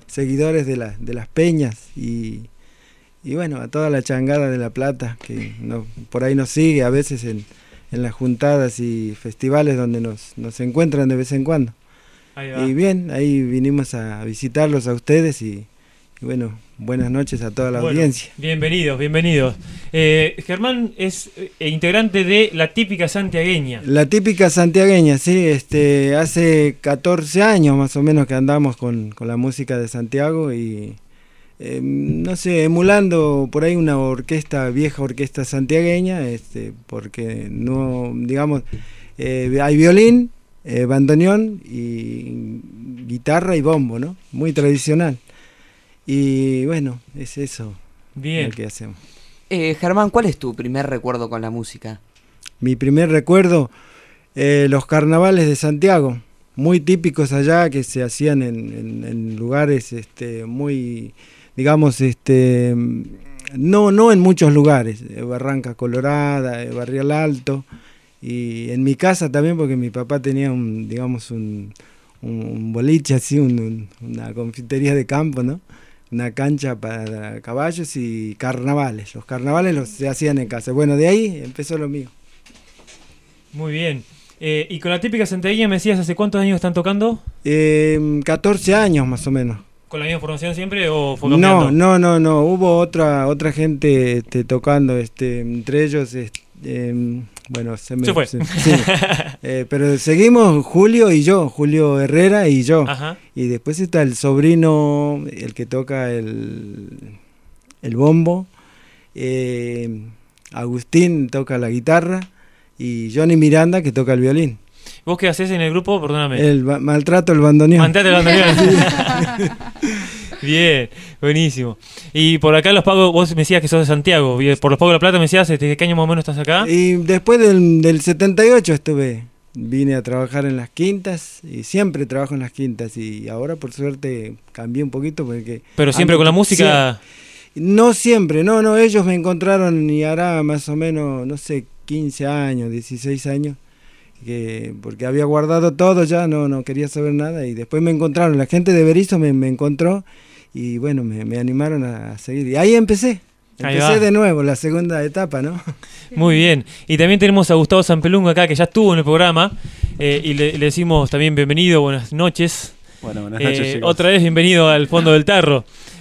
seguidores de las peñas y bueno, a toda la changada de La Plata que por ahí nos sigue a veces en las juntadas y festivales donde nos encuentran de vez en cuando. Ahí va. Y bien, ahí vinimos a visitarlos a ustedes y bueno, buenas noches a toda la audiencia. Bienvenidos. Germán es integrante de La Típica Santiagueña. La Típica Santiagueña, sí, hace 14 años más o menos que andamos con la música de Santiago y no sé, emulando por ahí una vieja orquesta santiagueña, porque no, digamos, hay violín, bandoneón y guitarra y bombo, ¿no? Muy tradicional. Y bueno, es eso lo que hacemos. Germán, ¿cuál es tu primer recuerdo con la música? Mi primer recuerdo, los carnavales de Santiago, muy típicos allá, que se hacían en lugares muy, digamos, no en muchos lugares, Barranca Colorada, Barrial Alto, y en mi casa también, porque mi papá tenía un boliche así, una confitería de campo, ¿no? Una cancha para caballos y carnavales. Los carnavales se hacían en casa. Bueno, de ahí empezó lo mío. Muy bien. Y con La Típica Santiagueña me decías, ¿hace cuántos años están tocando? 14 años más o menos. ¿Con la misma formación siempre o fue cambiando? No. Hubo otra gente tocando, entre ellos... bueno, se fue. Sí. Pero seguimos Julio Herrera y yo. Ajá. Y después está el sobrino, el que toca el bombo. Agustín toca la guitarra. Y Johnny Miranda, que toca el violín. ¿Vos qué hacés en el grupo? Perdóname. Maltrato el bandoneón. Bien, buenísimo. Y por acá Los Pagos, vos me decías que sos de Santiago. Por Los Pagos de la Plata me decías, ¿desde qué año más o menos estás acá? Y después del 78 vine a trabajar en las quintas y siempre trabajo en las quintas y ahora por suerte cambié un poquito porque... Pero siempre con la música... No siempre, no, ellos me encontraron y hará más o menos, no sé, 15 años, 16 años. Porque había guardado todo ya, no quería saber nada y después me encontraron, la gente de Berisso me encontró y bueno, me animaron a seguir y ahí empecé de nuevo, la segunda etapa, ¿no? Muy bien, y también tenemos a Gustavo Zampelungo acá que ya estuvo en el programa y le decimos también bienvenido, buenas noches. Bueno, buenas noches, chicos. Otra vez bienvenido al Fondo del Tarro.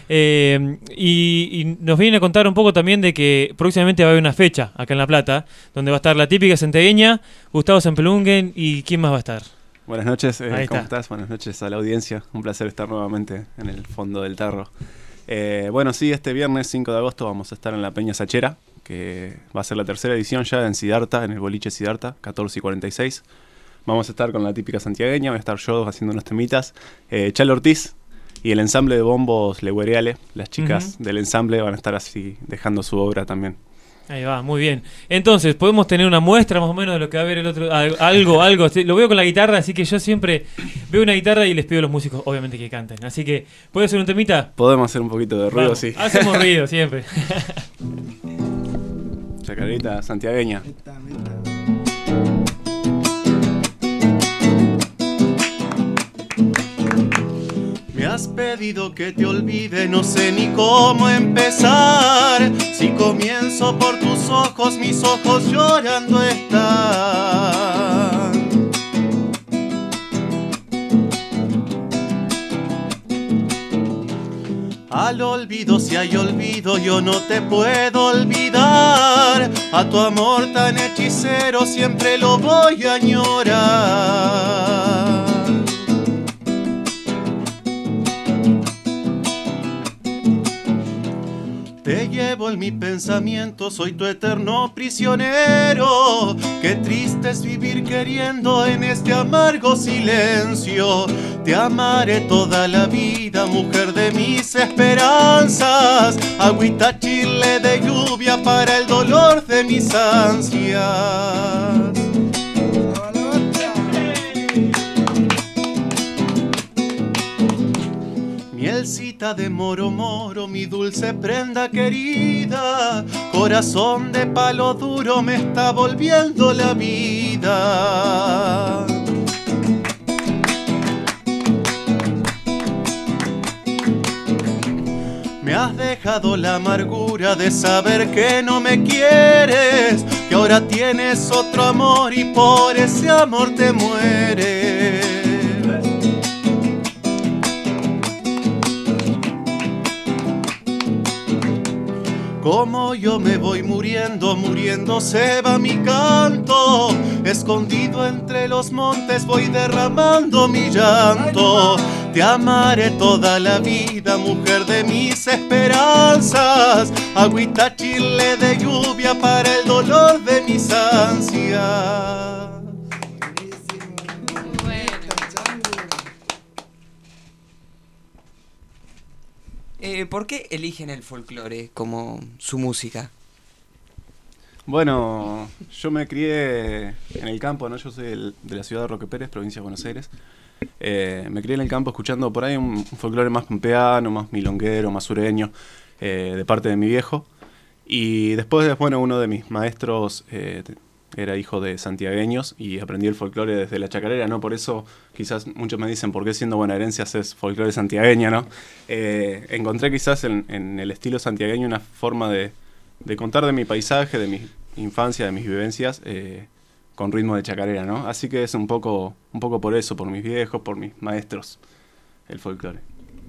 Y nos viene a contar un poco también de que próximamente va a haber una fecha acá en La Plata, donde va a estar La Típica Santiagueña, Gustavo Zampelungen y ¿quién más va a estar? Buenas noches, ¿cómo estás? Buenas noches a la audiencia, un placer estar nuevamente en el Fondo del Tarro. Bueno, sí, este viernes 5 de agosto vamos a estar en la Peña Sachera, que va a ser la tercera edición ya en Siddhartha, en el boliche Siddhartha, 14 y 46. Vamos a estar con La Típica Santiagueña, voy a estar yo haciendo unos temitas, Chalo Ortiz y el ensamble de bombos Leguereale, las chicas del ensamble van a estar así dejando su obra también. Ahí va, muy bien. Entonces, podemos tener una muestra más o menos de lo que va a ver el otro... Algo. Lo veo con la guitarra, así que yo siempre veo una guitarra y les pido a los músicos, obviamente, que canten. Así que, ¿puede ser un temita? Podemos hacer un poquito de ruido, sí. Hacemos ruido siempre. Chacarita santiagueña. Me has pedido que te olvide, no sé ni cómo empezar. Si comienzo por tus ojos, mis ojos llorando están. Al olvido, si hay olvido, yo no te puedo olvidar. A tu amor tan hechicero siempre lo voy a añorar. Te llevo en mi pensamiento, soy tu eterno prisionero. Qué triste es vivir queriendo en este amargo silencio. Te amaré toda la vida, mujer de mis esperanzas. Agüita chile de lluvia para el dolor de mis ansias. Mielcita de moro moro, mi dulce prenda querida. Corazón de palo duro, me está volviendo la vida. has dejado la amargura de saber que no me quieres, que ahora tienes otro amor y por ese amor te mueres. Como yo me voy muriendo, muriendo se va mi canto. Escondido entre los montes voy derramando mi llanto. Te amaré toda la vida, mujer de mis esperanzas. Agüita chile de lluvia para el dolor de mis ansias. ¿Por qué eligen el folclore como su música? Bueno, yo me crié en el campo, ¿no? Yo soy de la ciudad de Roque Pérez, provincia de Buenos Aires. Me crié en el campo escuchando por ahí un folclore más pampeano, más milonguero, más sureño, de parte de mi viejo. Y después, bueno, uno de mis maestros era hijo de santiagueños y aprendí el folclore desde la chacarera, ¿no? Por eso quizás muchos me dicen, ¿por qué siendo bonaerense haces folclore santiagueño, no? Encontré quizás en el estilo santiagueño una forma de contar de mi paisaje, de mi infancia, de mis vivencias, con ritmo de chacarera, ¿no? Así que es un poco por eso, por mis viejos, por mis maestros, el folclore.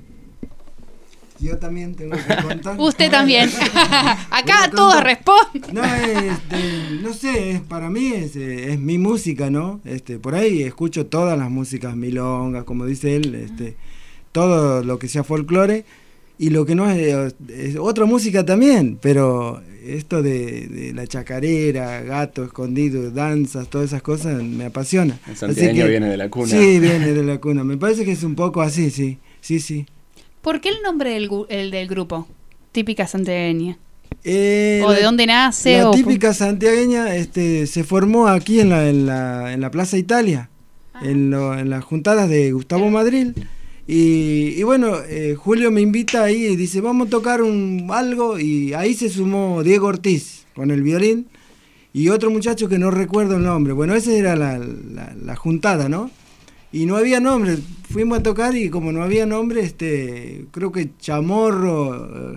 Yo también tengo que contar. Usted también. Acá todos responden. No, no sé, para mí es mi música, ¿no? Por ahí escucho todas las músicas milongas, como dice él, todo lo que sea folclore, y lo que no es otra música también, pero esto de la chacarera, gato escondido, danzas, todas esas cosas me apasiona. El santiagueño viene de la cuna. Sí, viene de la cuna. Me parece que es un poco así, sí. ¿Por qué el nombre del grupo? Típica santiagueña. ¿O de dónde nace? La típica santiagueña se formó aquí en la Plaza Italia, en las juntadas de Gustavo Madril. Y bueno, Julio me invita ahí y dice, vamos a tocar algo, y ahí se sumó Diego Ortiz con el violín y otro muchacho que no recuerdo el nombre. Bueno, esa era la juntada, ¿no? Y no había nombre, fuimos a tocar y como no había nombre, creo que Chamorro,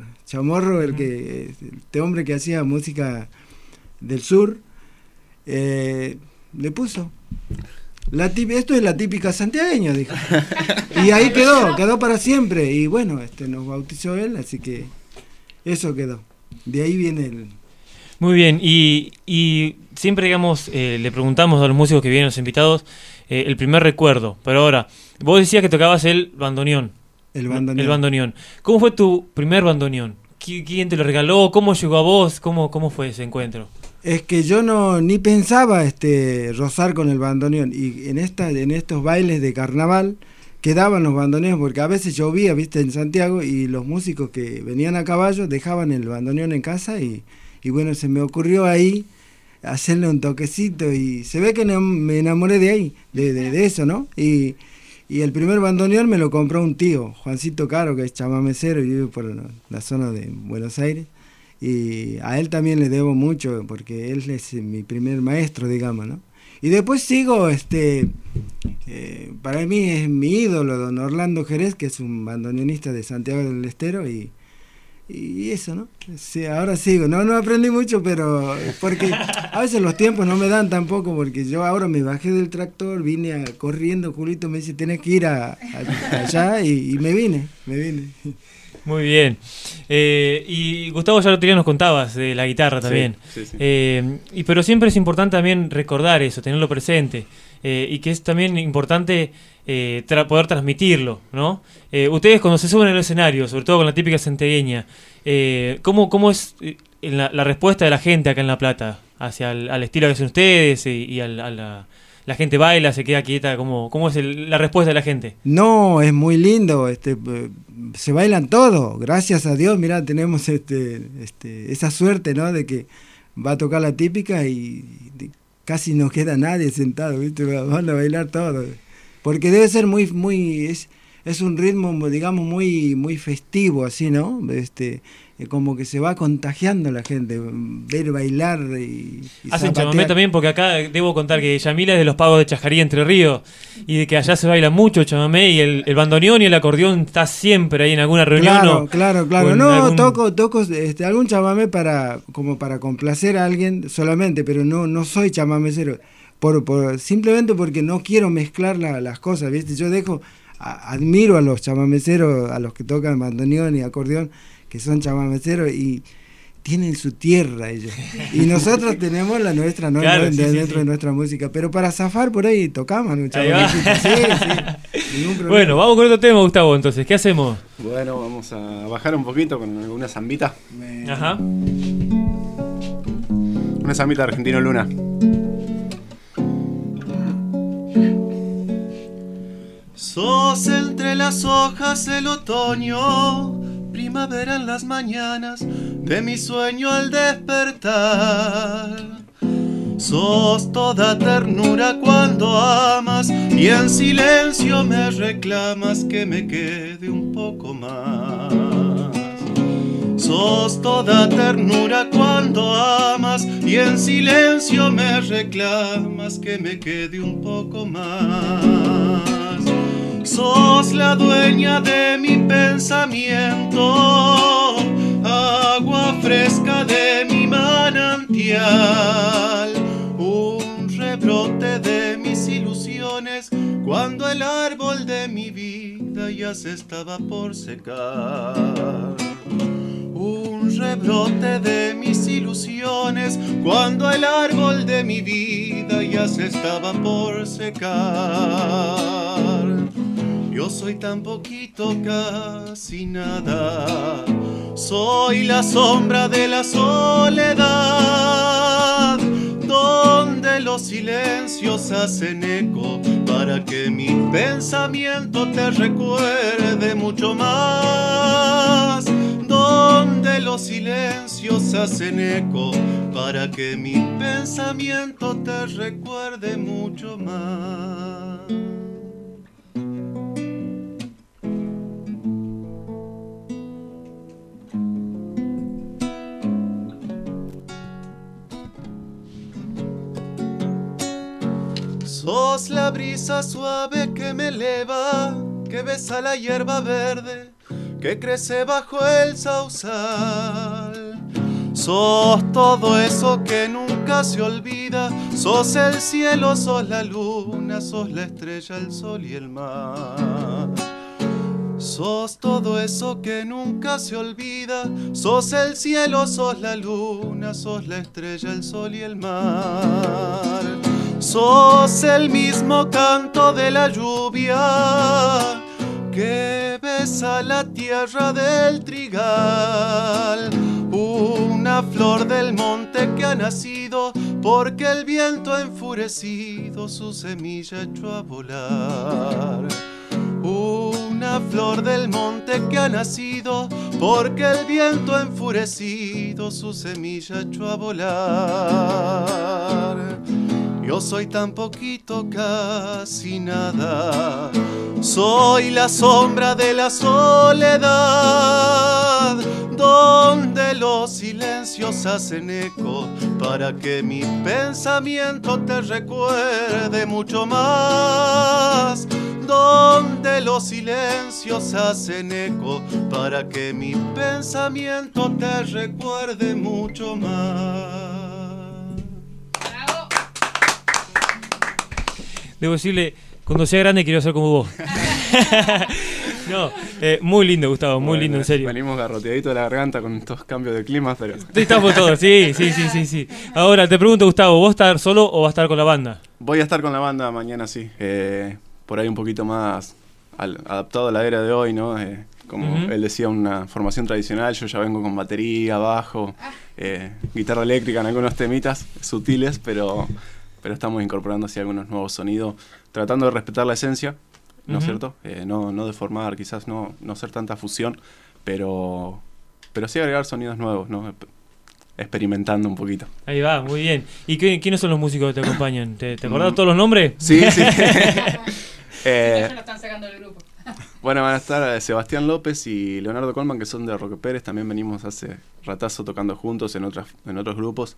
este hombre que hacía música del sur, le puso. Esto es la típica santiagueña, dijo. Y ahí quedó para siempre. Y bueno, nos bautizó él, así que eso quedó. De ahí viene el... Muy bien, y siempre, digamos, le preguntamos a los músicos que vienen, los invitados, el primer recuerdo. Pero ahora, vos decías que tocabas el bandoneón. El bandoneón. El bandoneón. ¿Cómo fue tu primer bandoneón? ¿Quién te lo regaló? ¿Cómo llegó a vos? ¿Cómo fue ese encuentro? Es que yo ni pensaba rozar con el bandoneón, y en estos bailes de carnaval quedaban los bandoneones, porque a veces llovía, viste, en Santiago, y los músicos que venían a caballo dejaban el bandoneón en casa, y bueno, se me ocurrió ahí hacerle un toquecito, y se ve que me enamoré de ahí, de eso, ¿no? Y el primer bandoneón me lo compró un tío, Juancito Caro, que es chamamecero y vive por la zona de Buenos Aires. Y a él también le debo mucho, porque él es mi primer maestro, digamos, ¿no? Y después sigo, para mí es mi ídolo, don Orlando Jerez, que es un bandoneonista de Santiago del Estero, y eso, ¿no? Sí, ahora sigo, no aprendí mucho, pero porque a veces los tiempos no me dan tampoco, porque yo ahora me bajé del tractor, vine corriendo, Julito me dice, tenés que ir allá, y me vine. Muy bien. Y Gustavo, ya lo tenías, nos contabas de la guitarra también. Sí. Pero siempre es importante también recordar eso, tenerlo presente. Y que es también importante poder transmitirlo, ¿no? Ustedes cuando se suben al escenario, sobre todo con la típica santiagueña, ¿cómo es la respuesta de la gente acá en La Plata hacia al estilo que hacen ustedes y a la gente baila, se queda quieta? ¿Cómo es la respuesta de la gente? No, es muy lindo, se bailan todo, gracias a Dios. Mirá, tenemos esa suerte, ¿no? De que va a tocar la típica y casi no queda nadie sentado, ¿viste? Van a bailar todo, porque debe ser muy es un ritmo, digamos, muy, muy festivo, así, ¿no? Como que se va contagiando la gente, ver bailar y hacen zapatear. chamamé también, porque acá debo contar que Yamila es de los pagos de Chajarí, Entre Ríos, y de que allá se baila mucho chamamé, y el bandoneón y el acordeón está siempre ahí en alguna reunión. Claro. No, toco algún chamamé como para complacer a alguien solamente, pero no soy chamamecero. Simplemente porque no quiero mezclar las cosas, ¿viste? Yo admiro a los chamameceros, a los que tocan bandoneón y acordeón, que son chamameceros y tienen su tierra ellos. Y nosotros tenemos la nuestra, ¿no? Claro, dentro de nuestra música. Pero para zafar por ahí tocamos un chamamecito. Sí. Ningún problema. Bueno, vamos con otro tema, Gustavo, entonces. ¿Qué hacemos? Bueno, vamos a bajar un poquito con alguna zambita. Ajá. Una zambita de Argentino Luna. Sos entre las hojas el otoño, primavera en las mañanas de mi sueño al despertar. Sos toda ternura cuando amas y en silencio me reclamas que me quede un poco más. Sos toda ternura cuando amas y en silencio me reclamas que me quede un poco más. Sos la dueña de mi pensamiento, agua fresca de mi manantial, un rebrote de mis ilusiones cuando el árbol de mi vida ya se estaba por secar. Un rebrote de mis ilusiones cuando el árbol de mi vida ya se estaba por secar. Yo soy tan poquito, casi nada. Soy la sombra de la soledad, donde los silencios hacen eco para que mi pensamiento te recuerde mucho más. Donde los silencios hacen eco para que mi pensamiento te recuerde mucho más. Sos la brisa suave que me eleva, que besa la hierba verde, que crece bajo el sausal. Sos todo eso que nunca se olvida, sos el cielo, sos la luna, sos la estrella, el sol y el mar. Sos todo eso que nunca se olvida, sos el cielo, sos la luna, sos la estrella, el sol y el mar. Sos el mismo canto de la lluvia que besa la tierra del trigal, una flor del monte que ha nacido porque el viento enfurecido su semilla echó a volar. Una flor del monte que ha nacido porque el viento enfurecido su semilla echó a volar. Yo soy tan poquito, casi nada. Soy la sombra de la soledad, donde los silencios hacen eco para que mi pensamiento te recuerde mucho más. Donde los silencios hacen eco para que mi pensamiento te recuerde mucho más. Debo decirle, cuando sea grande quiero ser como vos. No, muy lindo, Gustavo, muy lindo, en serio. Venimos garroteaditos de la garganta con estos cambios de clima, pero... Estamos todos, sí. Ahora, te pregunto, Gustavo, ¿vos estar solo o vas a estar con la banda? Voy a estar con la banda mañana, sí. Por ahí un poquito más adaptado a la era de hoy, ¿no? Como él decía, una formación tradicional, yo ya vengo con batería, bajo, guitarra eléctrica en algunos temitas sutiles, pero estamos incorporando así algunos nuevos sonidos, tratando de respetar la esencia, ¿no es cierto? No deformar, quizás no hacer tanta fusión, pero sí agregar sonidos nuevos, ¿no? Experimentando un poquito. Ahí va, muy bien. ¿Y quiénes son los músicos que te acompañan? ¿Te acordás todos los nombres? Sí. Ya lo están sacando del grupo. Bueno, van a estar Sebastián López y Leonardo Colman, que son de Roque Pérez. También venimos hace ratazo tocando juntos en otros grupos.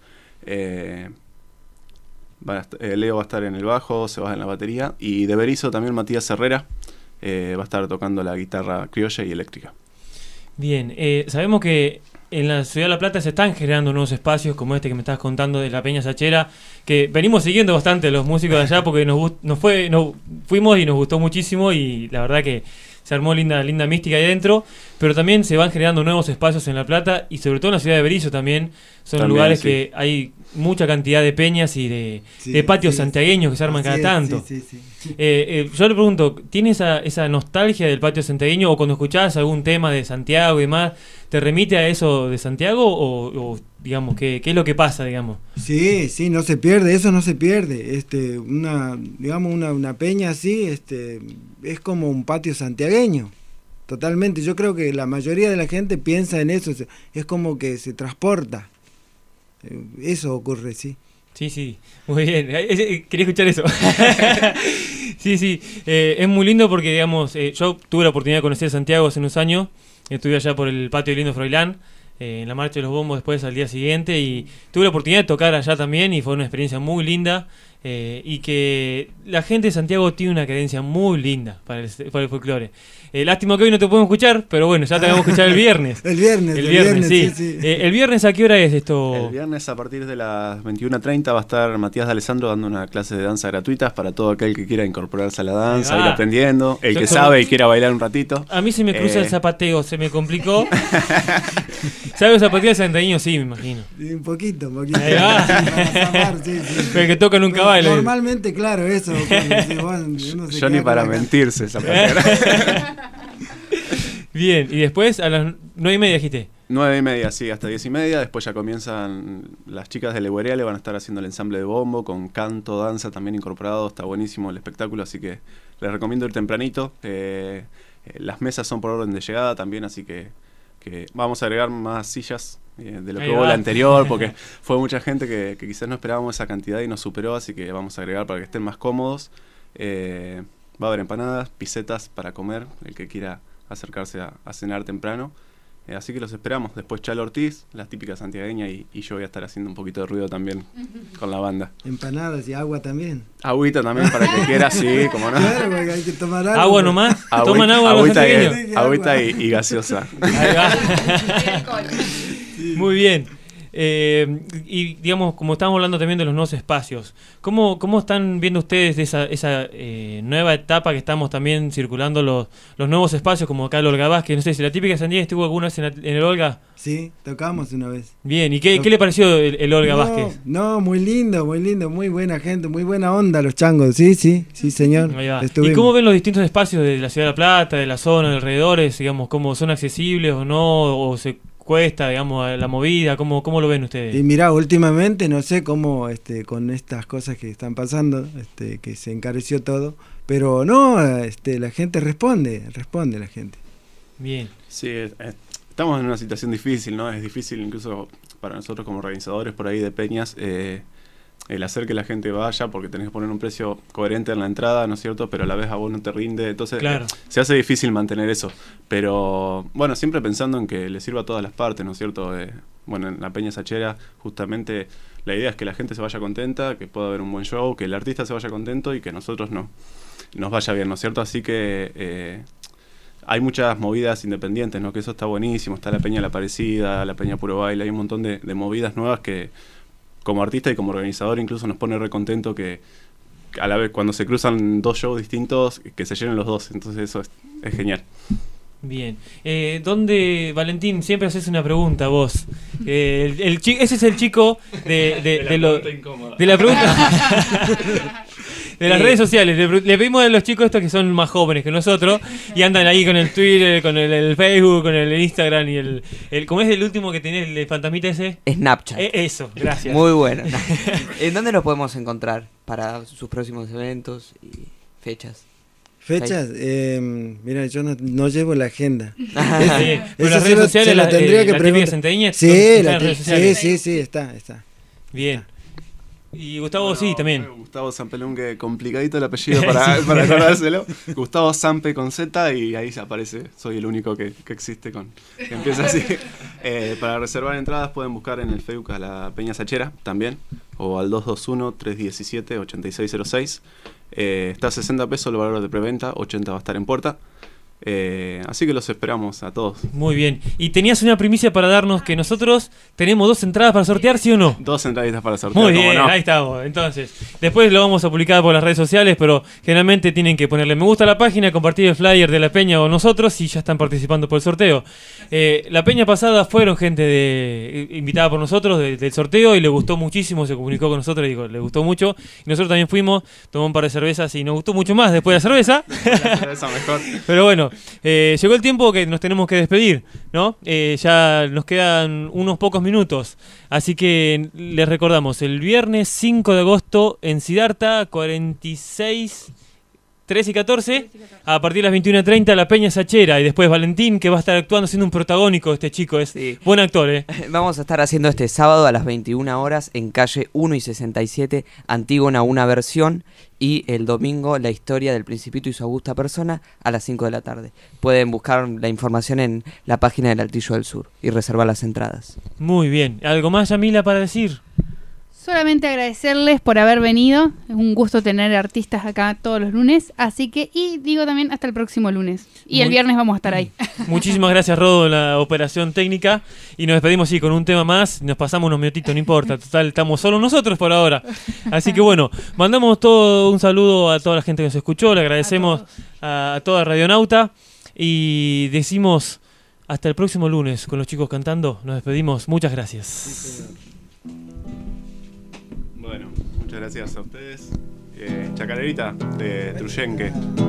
Leo va a estar en el bajo, Sebas en la batería. Y de Berizo también Matías Herrera va a estar tocando la guitarra criolla y eléctrica. Bien, sabemos que en la Ciudad de La Plata se están generando nuevos espacios como este que me estás contando de la Peña Sachera, que venimos siguiendo bastante los músicos de allá porque fuimos y nos gustó muchísimo, y la verdad que se armó linda mística ahí dentro, pero también se van generando nuevos espacios en La Plata y sobre todo en la ciudad de Berizo también. Son lugares que hay mucha cantidad de peñas y de patios santiagueños que se arman cada tanto. Yo le pregunto, ¿tienes esa nostalgia del patio santiagueño, o cuando escuchás algún tema de Santiago y demás, te remite a eso de Santiago, o digamos, ¿qué es lo que pasa, digamos? Sí, no se pierde, eso no se pierde. Una peña así, es como un patio santiagueño. Totalmente, yo creo que la mayoría de la gente piensa en eso, es como que se transporta. Eso ocurre, sí. Sí, muy bien. Quería escuchar eso. Sí, es muy lindo porque, digamos, yo tuve la oportunidad de conocer Santiago hace unos años. Estuve allá por el patio de Lindo Froilán, en la Marcha de los Bombos después al día siguiente, y tuve la oportunidad de tocar allá también y fue una experiencia muy linda. Y que la gente de Santiago tiene una cadencia muy linda para el folclore. Lástima que hoy no te podemos escuchar, pero bueno, ya te vamos a escuchar el viernes. El viernes, sí. ¿El viernes a qué hora es esto? El viernes a partir de las 21:30 va a estar Matías de Alessandro dando una clase de danza gratuitas para todo aquel que quiera incorporarse a la danza, ir aprendiendo, el que sabe y quiera bailar un ratito. A mí se me cruza el zapateo, se me complicó. ¿Sabes zapatear santañeño? Sí, me imagino. Un poquito. Ahí va. Pero que toca nunca baila. Normalmente, claro, eso. Yo ni para mentirse zapatear. Bien, y después a las 9:30 dijiste. 9:30, sí, hasta 10:30. Después ya comienzan las chicas de Leguereale, van a estar haciendo el ensamble de bombo con canto, danza también incorporado. Está buenísimo el espectáculo, así que les recomiendo ir tempranito. Las mesas son por orden de llegada también, así que vamos a agregar más sillas de lo que hubo la anterior, porque fue mucha gente que quizás no esperábamos esa cantidad y nos superó, así que vamos a agregar para que estén más cómodos. Va a haber empanadas, pisetas para comer, el que quiera acercarse a cenar temprano. Así que los esperamos. Después Chalo Ortiz, la típica santiagueña, y yo voy a estar haciendo un poquito de ruido también con la banda. Empanadas y agua también. Agüita también para que quiera, sí, como no. Claro, porque hay que tomar agua. ¿Agua nomás? ¿Toman agua los santiagueños? Agüita y gaseosa. Ahí va. Muy bien. Y digamos, como estamos hablando también de los nuevos espacios, ¿cómo están viendo ustedes esa nueva etapa que estamos también circulando los nuevos espacios, como acá el Olga Vázquez? No sé si la típica Santiago estuvo alguna vez en el Olga. Sí, tocamos una vez. Bien, ¿y qué le pareció el Olga Vázquez? No, muy lindo, muy buena gente, muy buena onda los changos, sí, señor. ¿Y cómo ven los distintos espacios de la Ciudad de La Plata, de la zona, de alrededores, digamos, cómo son accesibles o no, o se cuesta, digamos, la movida? ¿Cómo lo ven ustedes? Y mirá, últimamente no sé cómo con estas cosas que están pasando, que se encareció todo, pero no, la gente responde la gente. Bien. Sí, estamos en una situación difícil, ¿no? Es difícil incluso para nosotros como organizadores por ahí de peñas, el hacer que la gente vaya, porque tenés que poner un precio coherente en la entrada, ¿no es cierto? Pero a la vez a vos no te rinde, entonces claro, se hace difícil mantener eso. Pero bueno, siempre pensando en que le sirva a todas las partes, ¿no es cierto? Bueno, en la Peña Sachera justamente la idea es que la gente se vaya contenta, que pueda haber un buen show, que el artista se vaya contento y que nosotros nos vaya bien, ¿no es cierto? Así que hay muchas movidas independientes, ¿no? Que eso está buenísimo. Está la Peña La Parecida, la Peña Puro Baile, hay un montón de movidas nuevas que como artista y como organizador incluso nos pone re contento que a la vez cuando se cruzan dos shows distintos que se llenen los dos, entonces eso es genial. Bien, ¿dónde, Valentín, siempre haces una pregunta vos? Ese es el chico de la pregunta de las redes sociales. Le pedimos a los chicos estos que son más jóvenes que nosotros y andan ahí con el Twitter, con el Facebook, con el Instagram y el ¿cómo es el último que tenés, el fantasmita ese? Snapchat. Eso, gracias. Muy bueno. ¿En dónde los podemos encontrar para sus próximos eventos y fechas? ¿Fechas? Mira, yo no llevo la agenda. Pero las redes sociales la tendría que preguntar. Santagueña, sí, está. Bien. Y Gustavo sí, también. Gustavo Zampelungue, complicadito el apellido para acordárselo. Gustavo Zampe con Z y ahí aparece, soy el único que existe que empieza así. Para reservar entradas pueden buscar en el Facebook a la Peña Sachera también, o al 221-317-8606. Está a 60 pesos el valor de preventa, 80 va a estar en puerta. Así que los esperamos a todos. Muy bien. Y tenías una primicia para darnos, que nosotros tenemos 2 entradas para sortear, ¿sí o no? 2 entraditas para sortear. Muy bien, no. ahí estamos. Entonces, después lo vamos a publicar por las redes sociales, pero generalmente tienen que ponerle me gusta a la página, compartir el flyer de la Peña o nosotros y ya están participando por el sorteo. La Peña pasada fueron gente invitada por nosotros del sorteo y le gustó muchísimo, se comunicó con nosotros y dijo, le gustó mucho. Y nosotros también fuimos, tomamos un par de cervezas y nos gustó mucho más después de la cerveza. La cerveza mejor. Pero bueno, llegó el tiempo que nos tenemos que despedir, ¿no? Ya nos quedan unos pocos minutos, así que les recordamos, el viernes 5 de agosto en Siddhartha, 46, 13 y 14, a partir de las 21:30 la Peña Sachera, y después Valentín, que va a estar actuando siendo un protagónico, este chico es buen actor, Vamos a estar haciendo este sábado a las 21 horas en calle 1 y 67, Antígona, una versión, y el domingo La historia del Principito y su augusta persona a las 5 de la tarde. Pueden buscar la información en la página del Altillo del Sur y reservar las entradas. Muy bien. ¿Algo más, Yamila, para decir? Solamente agradecerles por haber venido. Es un gusto tener artistas acá todos los lunes. Así que, y digo también hasta el próximo lunes. Y el viernes vamos a estar ahí. Muchísimas gracias, Rodo, en la operación técnica. Y nos despedimos, con un tema más. Nos pasamos unos minutitos, no importa. Total, estamos solo nosotros por ahora. Así que bueno, mandamos todo un saludo a toda la gente que nos escuchó. Le agradecemos a toda Radionauta. Y decimos hasta el próximo lunes con los chicos cantando. Nos despedimos. Muchas gracias. Sí, bueno, muchas gracias a ustedes. Chacarerita de Truyenque.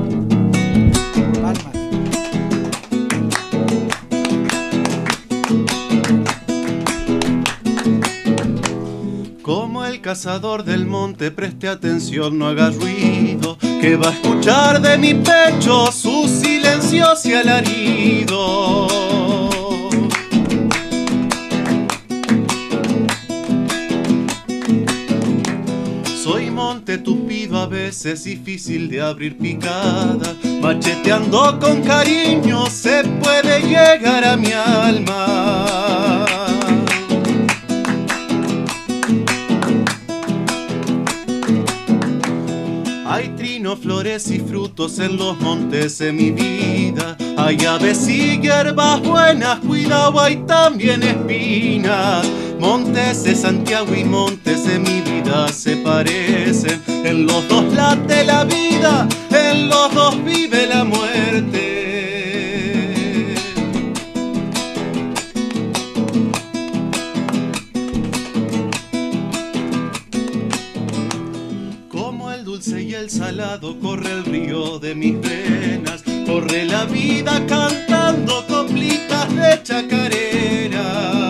Como el cazador del monte, preste atención, no haga ruido, que va a escuchar de mi pecho sus silencios y alaridos. Soy monte tupido, a veces difícil de abrir picada, macheteando con cariño se puede llegar a mi alma. Hay trino, flores y frutos en los montes de mi vida. Hay aves y hierbas buenas, cuidado, hay también espinas. Montes de Santiago y montes de mi vida se parecen. En los dos late la vida, en los dos vive la muerte. Y el salado corre el río de mis venas, corre la vida cantando coplitas de chacarera.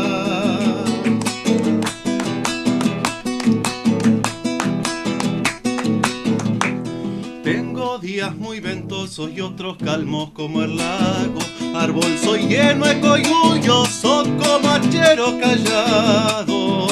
Tengo días muy ventosos y otros calmos como el lago, árbol soy lleno de coyullos, son como hachero callado.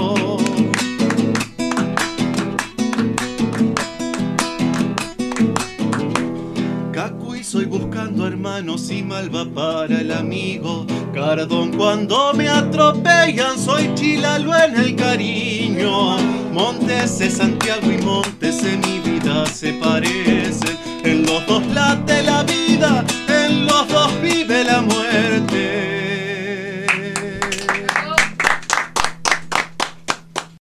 Soy buscando hermanos y malva para el amigo. Cardón cuando me atropellan, soy chilalo en el cariño. Montes de Santiago y montes de mi vida se parecen.